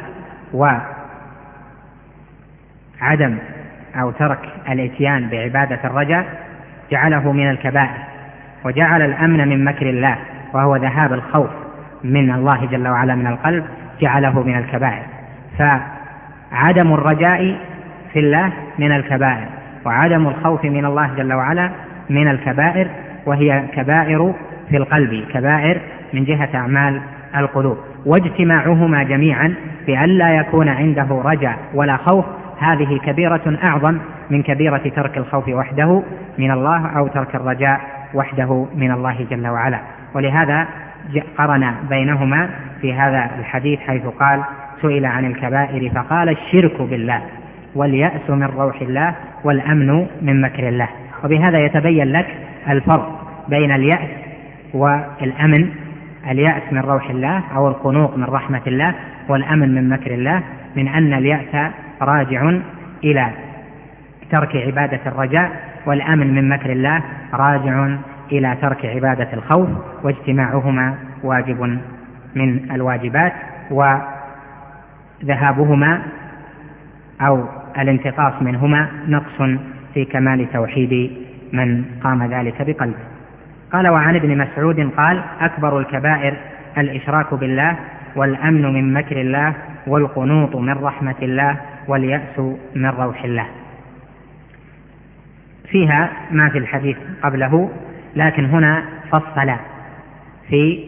Speaker 2: وعدم أو ترك الاتيان بعبادة الرجاء، جعله من الكبائر. وجعل الأمن من مكر الله وهو ذهاب الخوف من الله جل وعلا من القلب، جعله من الكبائر. فعدم الرجاء في الله من الكبائر، وعدم الخوف من الله جل وعلا من الكبائر، وهي كبائر في القلب، كبائر من جهة أعمال القلوب. واجتماعهما جميعا بأن لا يكون عنده رجاء ولا خوف، هذه كبيرة أعظم من كبيرة ترك الخوف وحده من الله أو ترك الرجاء وحده من الله جل وعلا. ولهذا قرن بينهما في هذا الحديث حيث قال: سئل عن الكبائر فقال: الشرك بالله، واليأس من روح الله، والأمن من مكر الله. وبهذا يتبين لك الفرق بين اليأس والأمن. اليأس من روح الله أو القنوط من رحمة الله، والأمن من مكر الله، من أن اليأس راجع إلى ترك عبادة الرجاء، والأمن من مكر الله راجع إلى ترك عبادة الخوف، واجتماعهما واجب من الواجبات، وذهابهما أو الانتقاص منهما نقص في كمال توحيد من قام ذلك بقلبه. قال: وعن ابن مسعود قال: أكبر الكبائر الإشراك بالله، والأمن من مكر الله، والقنوط من رحمة الله، واليأس من روح الله. فيها ما في الحديث قبله، لكن هنا فصل في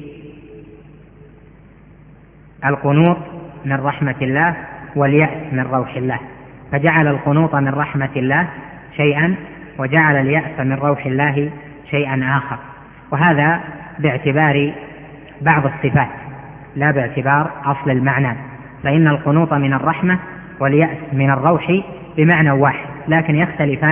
Speaker 2: القنوط من رحمة الله واليأس من روح الله، فجعل القنوط من رحمة الله شيئا، وجعل اليأس من روح الله شيئا آخر، وهذا باعتبار بعض الصفات لا باعتبار أصل المعنى، فإن القنوط من الرحمة واليأس من الروح بمعنى واحد، لكن يختلفان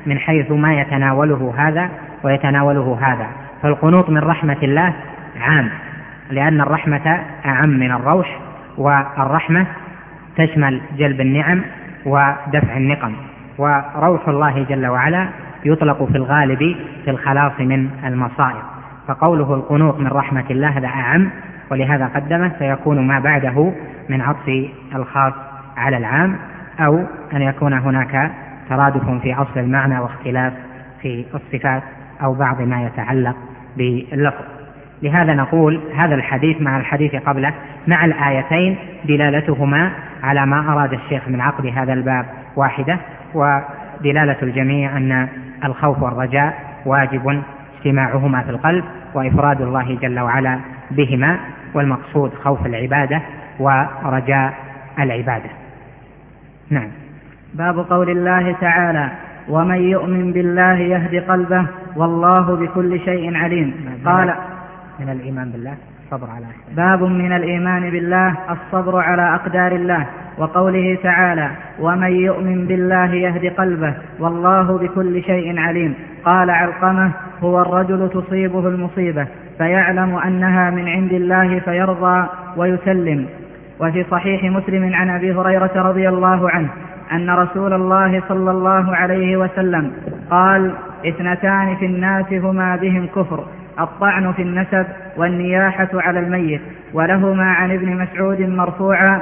Speaker 2: من حيث ما يتناوله هذا ويتناوله هذا. فالقنوط من رحمة الله عام، لأن الرحمة أعم من الروح، والرحمة تشمل جلب النعم ودفع النقم، وروح الله جل وعلا يطلق في الغالب في الخلاص من المصائب. فقوله القنوط من رحمة الله هذا أعم، ولهذا قدمه، فيكون ما بعده من عطف الخاص على العام، أو أن يكون هناك ترادف في أصل المعنى واختلاف في الصفات أو بعض ما يتعلق باللفظ. لهذا نقول هذا الحديث مع الحديث قبله مع الآيتين دلالتهما على ما أراد الشيخ من عقد هذا الباب واحدة، ودلالة الجميع أن الخوف والرجاء واجب اجتماعهما في القلب وإفراد الله جل وعلا بهما، والمقصود خوف العبادة ورجاء العبادة. نعم.
Speaker 1: باب قول الله تعالى: ومن يؤمن بالله يهد قلبه والله بكل شيء عليم. قال:
Speaker 2: من الإيمان بالله الصبر على
Speaker 1: باب من الإيمان بالله الصبر على أقدار الله. وقوله تعالى: ومن يؤمن بالله يهد قلبه والله بكل شيء عليم. قال علقمة: هو الرجل تصيبه المصيبة فيعلم أنها من عند الله فيرضى ويسلم. وفي صحيح مسلم عن أبي هريرة رضي الله عنه أن رسول الله صلى الله عليه وسلم قال: اثنتان في الناس هما بهم كفر: الطعن في النسب والنياحة على الميت. ولهما عن ابن مسعود مرفوعا: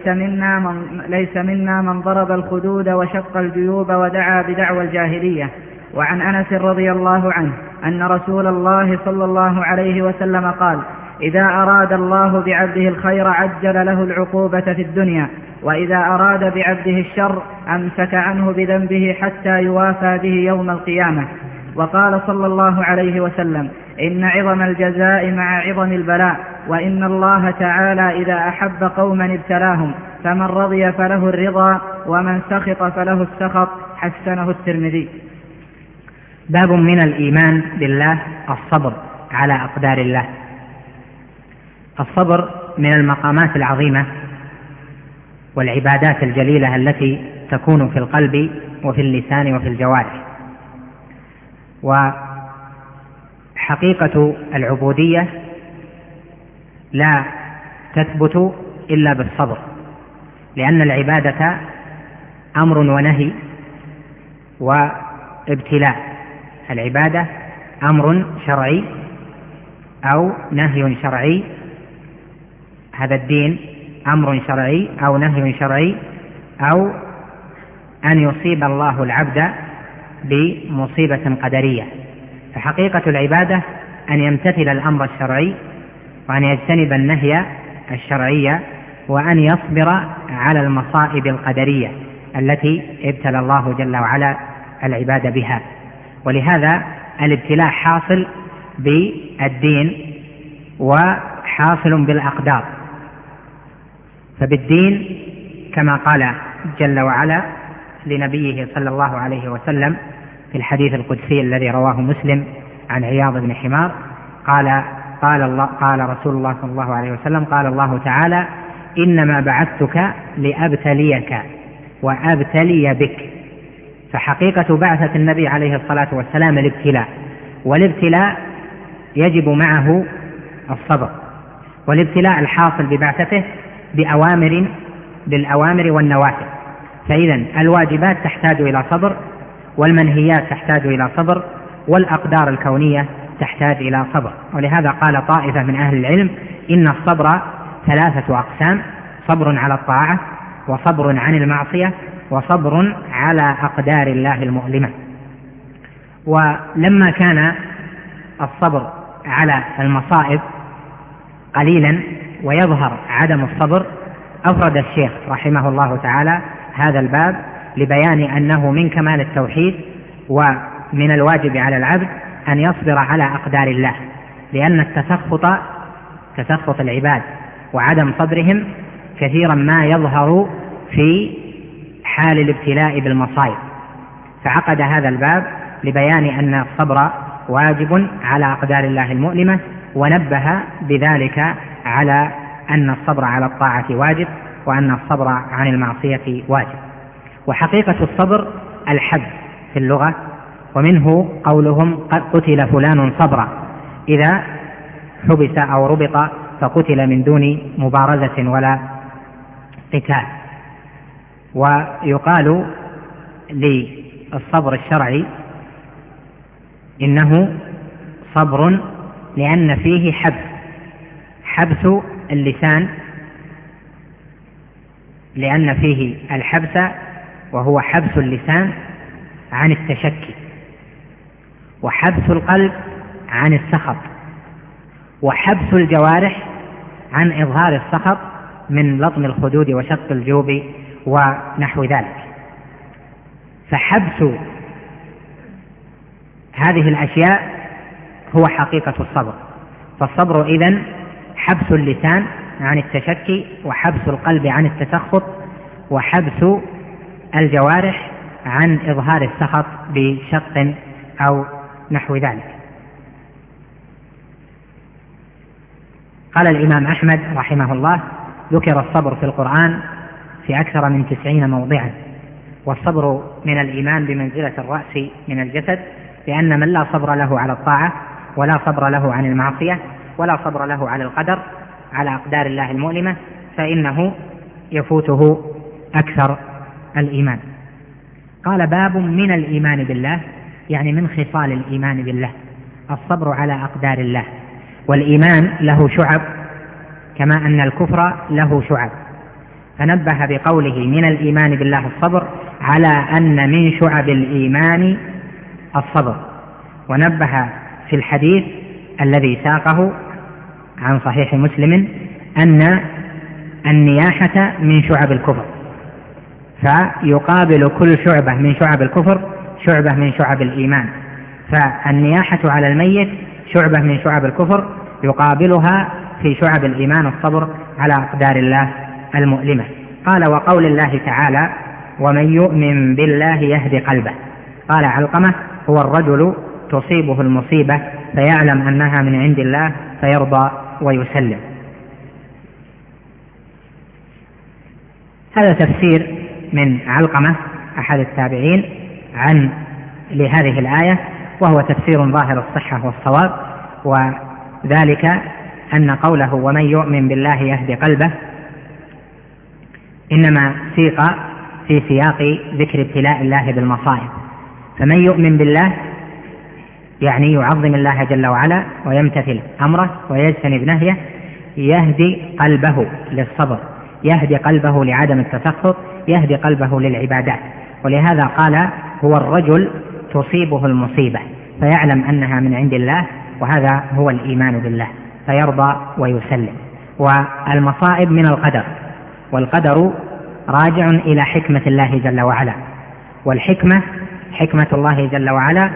Speaker 1: ليس منا من ضرب الخدود وشق الجيوب ودعا بدعوى الجاهلية. وعن أنس رضي الله عنه أن رسول الله صلى الله عليه وسلم قال: إذا أراد الله بعبده الخير عجل له العقوبة في الدنيا، وإذا أراد بعبده الشر أمسك عنه بذنبه حتى يوافى به يوم القيامة. وقال صلى الله عليه وسلم: إن عظم الجزاء مع عظم البلاء، وإن الله تعالى إذا أحب قوما ابتلاهم، فمن رضي فله الرضا ومن سخط فله السخط. حسنه الترمذي.
Speaker 2: باب من الإيمان بالله الصبر على أقدار الله. الصبر من المقامات العظيمة والعبادات الجليلة التي تكون في القلب وفي اللسان وفي الجوارح. وحقيقة العبودية لا تثبت إلا بالصبر، لأن العبادة أمر ونهي وابتلاء. العبادة أمر شرعي أو نهي شرعي، هذا الدين أمر شرعي أو نهي شرعي، أو أن يصيب الله العبد بمصيبة قدرية. فحقيقة العبادة أن يمتثل الأمر الشرعي، وأن يجتنب النهي الشرعي، وأن يصبر على المصائب القدرية التي ابتلى الله جل وعلا العباد بها. ولهذا الابتلاء حاصل بالدين وحاصل بالأقدار. فبالدين كما قال جل وعلا لنبيه صلى الله عليه وسلم في الحديث القدسي الذي رواه مسلم عن عياض بن حمار قال رسول الله صلى الله عليه وسلم: قال الله تعالى: إنما بعثتك لأبتليك وأبتلي بك. فحقيقة بعثة النبي عليه الصلاة والسلام الابتلاء، والابتلاء يجب معه الصبر. والابتلاء الحاصل ببعثته بالأوامر والنواهي. فإذا الواجبات تحتاج إلى صبر، والمنهيات تحتاج إلى صبر، والأقدار الكونية تحتاج إلى صبر. ولهذا قال طائفة من أهل العلم: إن الصبر 3 أقسام: صبر على الطاعة، وصبر عن المعصية، وصبر على أقدار الله المؤلمة. ولما كان الصبر على المصائب قليلا ويظهر عدم الصبر، أفرد الشيخ رحمه الله تعالى هذا الباب لبيان أنه من كمال التوحيد ومن الواجب على العبد أن يصبر على أقدار الله، لأن تسخط العباد وعدم صبرهم كثيرا ما يظهر في حال الابتلاء بالمصائب. فعقد هذا الباب لبيان أن الصبر واجب على أقدار الله المؤلمة، ونبه بذلك على أن الصبر على الطاعة واجب، وأن الصبر عن المعصية واجب. وحقيقة الصبر الحبس في اللغة ومنه قولهم قد قتل فلان صبرا، إذا حبس أو ربط فقتل من دون مبارزة ولا قتال. ويقال للصبر الشرعي إنه صبر لأن فيه حبس اللسان، لأن فيه الحبس وهو حبس اللسان عن التشكي، وحبس القلب عن السخط، وحبس الجوارح عن إظهار السخط من لطم الخدود وشق الجيوب ونحو ذلك. فحبس هذه الأشياء هو حقيقة الصبر. فالصبر إذن حبس اللسان عن التشكي، وحبس القلب عن التسخط، وحبس الجوارح عن إظهار السخط بشق أو نحو ذلك. قال الإمام أحمد رحمه الله: ذكر الصبر في القرآن في أكثر من 90 موضعا. والصبر من الإيمان بمنزلة الرأس من الجسد، لأن من لا صبر له على الطاعة، ولا صبر له عن المعصية، ولا صبر له على القدر، على أقدار الله المؤلمة، فإنه يفوته أكثر الإيمان. قال: باب من الإيمان بالله، يعني من خصال الإيمان بالله الصبر على أقدار الله. والإيمان له شعب كما أن الكفر له شعب، فنبه بقوله من الإيمان بالله الصبر على أن من شعب الإيمان الصبر. ونبه في الحديث الذي ساقه عن صحيح مسلم أن النياحة من شعب الكفر، فيقابل كل شعبة من شعب الكفر شعبة من شعب الإيمان. فالنياحة على الميت شعبة من شعب الكفر، يقابلها في شعب الإيمان الصبر على أقدار الله المؤلمة. قال: وقول الله تعالى: ومن يؤمن بالله يهدي قلبه. قال علقمة: هو الرجل تصيبه المصيبة فيعلم أنها من عند الله فيرضى ويسلم. هذا تفسير من علقمة أحد التابعين لهذه الآية، وهو تفسير ظاهر الصحة والصواب، وذلك أن قوله ومن يؤمن بالله يهدي قلبه إنما سيق في سياق ذكر ابتلاء الله بالمصائب. فمن يؤمن بالله يعني يعظم الله جل وعلا ويمتثل أمره ويجتنب نهيه، يهدي قلبه للصبر، يهدي قلبه لعدم التسخط، يهدي قلبه للعبادات. ولهذا قال: هو الرجل تصيبه المصيبة فيعلم أنها من عند الله، وهذا هو الإيمان بالله، فيرضى ويسلم. والمصائب من القدر، والقدر راجع إلى حكمة الله جل وعلا. والحكمة حكمة الله جل وعلا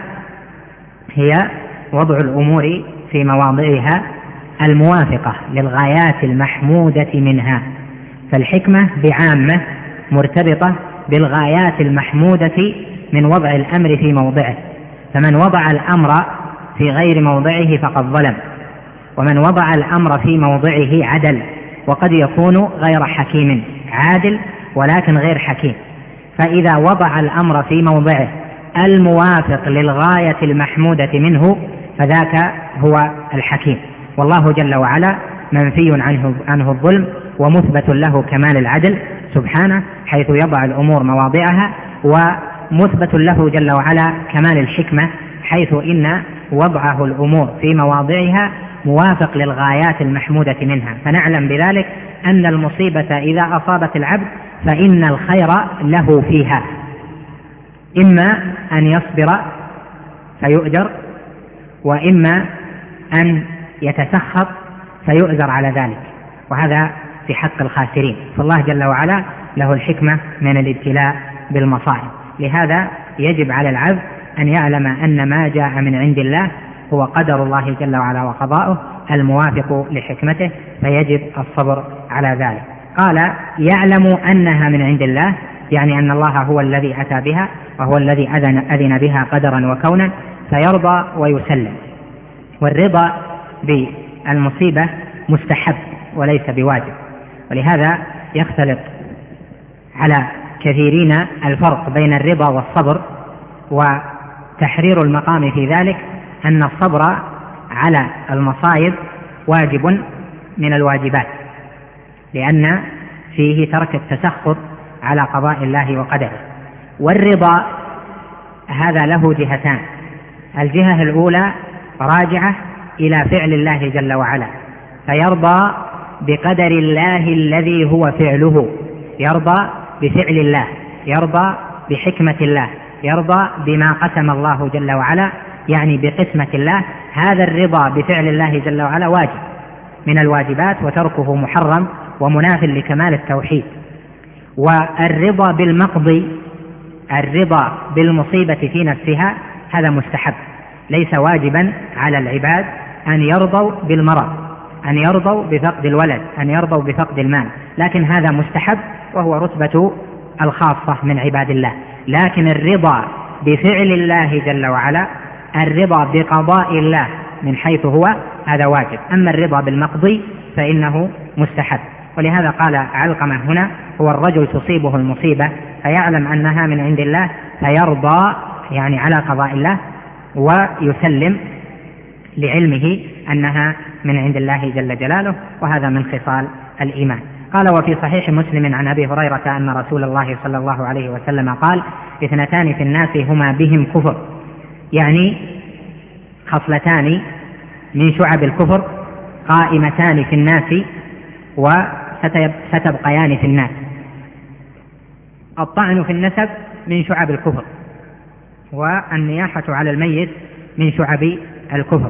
Speaker 2: هي وضع الأمور في مواضعها الموافقة للغايات المحمودة منها. فالحكمة بعامة مرتبطة بالغايات المحمودة من وضع الأمر في موضعه. فمن وضع الأمر في غير موضعه فقد ظلم، ومن وضع الأمر في موضعه عدل. وقد يكون غير حكيم، عادل ولكن غير حكيم. فإذا وضع الأمر في موضعه الموافق للغاية المحمودة منه فذاك هو الحكيم. والله جل وعلا منفي عنه الظلم، ومثبت له كمال العدل سبحانه حيث يضع الأمور مواضعها، ومثبت له جل وعلا كمال الحكمة حيث إن وضعه الأمور في مواضعها موافق للغايات المحمودة منها. فنعلم بذلك أن المصيبة إذا أصابت العبد فإن الخير له فيها، إما أن يصبر فيؤجر، وإما أن يتسخط فيؤجر على ذلك، وهذا في حق الخاسرين. فالله جل وعلا له الحكمة من الابتلاء بالمصائب. لهذا يجب على العبد أن يعلم أن ما جاء من عند الله هو قدر الله جل وعلا وقضاؤه الموافق لحكمته، فيجب الصبر على ذلك. قال: يعلم أنها من عند الله، يعني أن الله هو الذي أتى بها، وهو الذي أذن بها قدرا وكونا، فيرضى ويسلم. والرضا بالمصيبة مستحب وليس بواجب، ولهذا يختلط على كثيرين الفرق بين الرضا والصبر وتحرير المقام في ذلك أن الصبر على المصائب واجب من الواجبات، لأن فيه ترك التسخط على قضاء الله وقدره. والرضا هذا له جهتان: الجهة الأولى راجعة إلى فعل الله جل وعلا، فيرضى بقدر الله الذي هو فعله، يرضى بفعل الله، يرضى بحكمة الله، يرضى بما قسم الله جل وعلا، يعني بقسمة الله. هذا الرضا بفعل الله جل وعلا واجب من الواجبات، وتركه محرم ومناف لكمال التوحيد. والرضا بالمقضي، الرضا بالمصيبة في نفسها، هذا مستحب، ليس واجبا على العباد أن يرضوا بالمرض، أن يرضوا بفقد الولد، أن يرضوا بفقد المال، لكن هذا مستحب وهو رتبة الخاصة من عباد الله. لكن الرضا بفعل الله جل وعلا، الرضا بقضاء الله من حيث هو، هذا واجب. أما الرضا بالمقضي فإنه مستحب. ولهذا قال علقمة هنا: هو الرجل تصيبه المصيبة فيعلم أنها من عند الله فيرضى، يعني على قضاء الله، ويسلم لعلمه أنها من عند الله جل جلاله، وهذا من خصال الإيمان. قال: وفي صحيح مسلم عن أبي هريرة أن رسول الله صلى الله عليه وسلم قال: 2 في الناس هما بهم كفر، يعني خصلتان من شعب الكفر قائمتان في الناس وستبقيان في الناس: الطعن في النسب من شعب الكفر، والنياحة على الميت من شعب الكفر.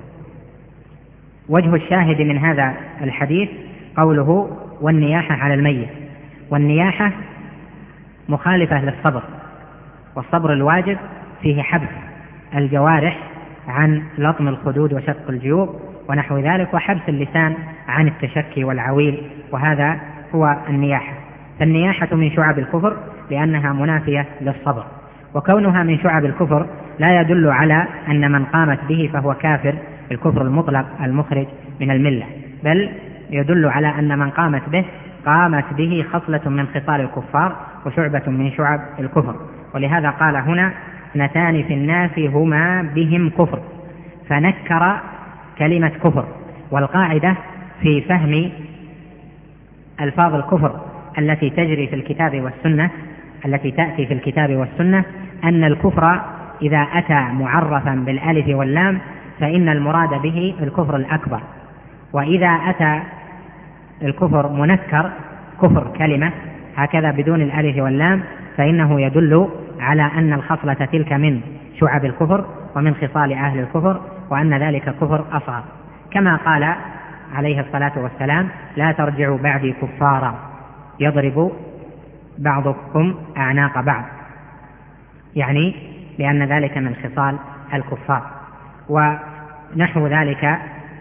Speaker 2: وجه الشاهد من هذا الحديث قوله: والنياحة على الميت. والنياحة مخالفة للصبر، والصبر الواجب فيه حبس الجوارح عن لطم الخدود وشق الجيوب ونحو ذلك، وحبس اللسان عن التشكي والعويل، وهذا هو النياحة. فالنياحة من شعب الكفر لأنها منافية للصبر، وكونها من شعب الكفر لا يدل على أن من قامت به فهو كافر الكفر المطلق المخرج من الملة، بل يدل على أن من قامت به خصلة من خصال الكفار وشعبة من شعب الكفر. ولهذا قال هنا: 2 في الناس هما بهم كفر، فنكر كلمة كفر. والقاعدة في فهم ألفاظ الكفر التي تجري في الكتاب والسنة، التي تأتي في الكتاب والسنة، أن الكفر إذا أتى معرفا بالألف واللام فإن المراد به الكفر الأكبر، وإذا أتى الكفر منكر كفر كلمة هكذا بدون الألف واللام فإنه يدل على أن الخصلة تلك من شعب الكفر ومن خصال أهل الكفر، وأن ذلك كفر أصغر، كما قال عليه الصلاة والسلام: لا ترجعوا بعدي كفارا يضرب بعضكم أعناق بعض، يعني لأن ذلك من خصال الكفار. ونحو ذلك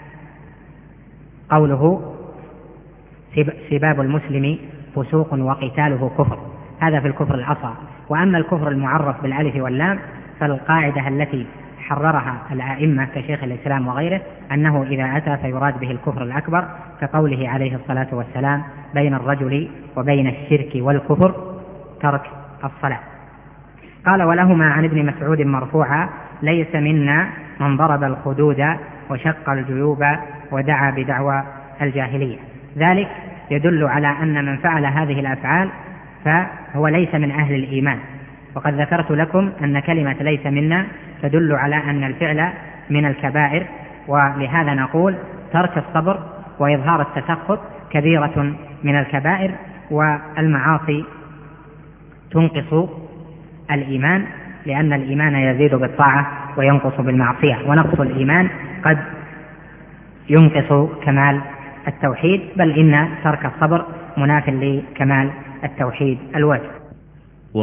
Speaker 2: قوله: سباب المسلم فسوق وقتاله كفر، هذا في الكفر الأصغر. وأما الكفر المعرف بالألف واللام فالقاعدة التي حررها الأئمة كشيخ الإسلام وغيره أنه إذا أتى فيراد به الكفر الأكبر، كقوله عليه الصلاة والسلام: بين الرجل وبين الشرك والكفر ترك الصلاة. قال: ولهما عن ابن مسعود مرفوعا: ليس منا من ضرب الخدود وشق الجيوب ودعا بدعوى الجاهلية. ذلك يدل على أن من فعل هذه الأفعال فهو ليس من أهل الإيمان. وقد ذكرت لكم أن كلمة ليس منا تدل على أن الفعل من الكبائر، ولهذا نقول ترك الصبر وإظهار التسخط كبيرة من الكبائر، والمعاصي تنقص الإيمان، لأن الإيمان يزيد بالطاعة وينقص بالمعصية، ونقص الإيمان قد ينقص كمال التوحيد، بل إن ترك الصبر مناف لكمال التوحيد الواجب.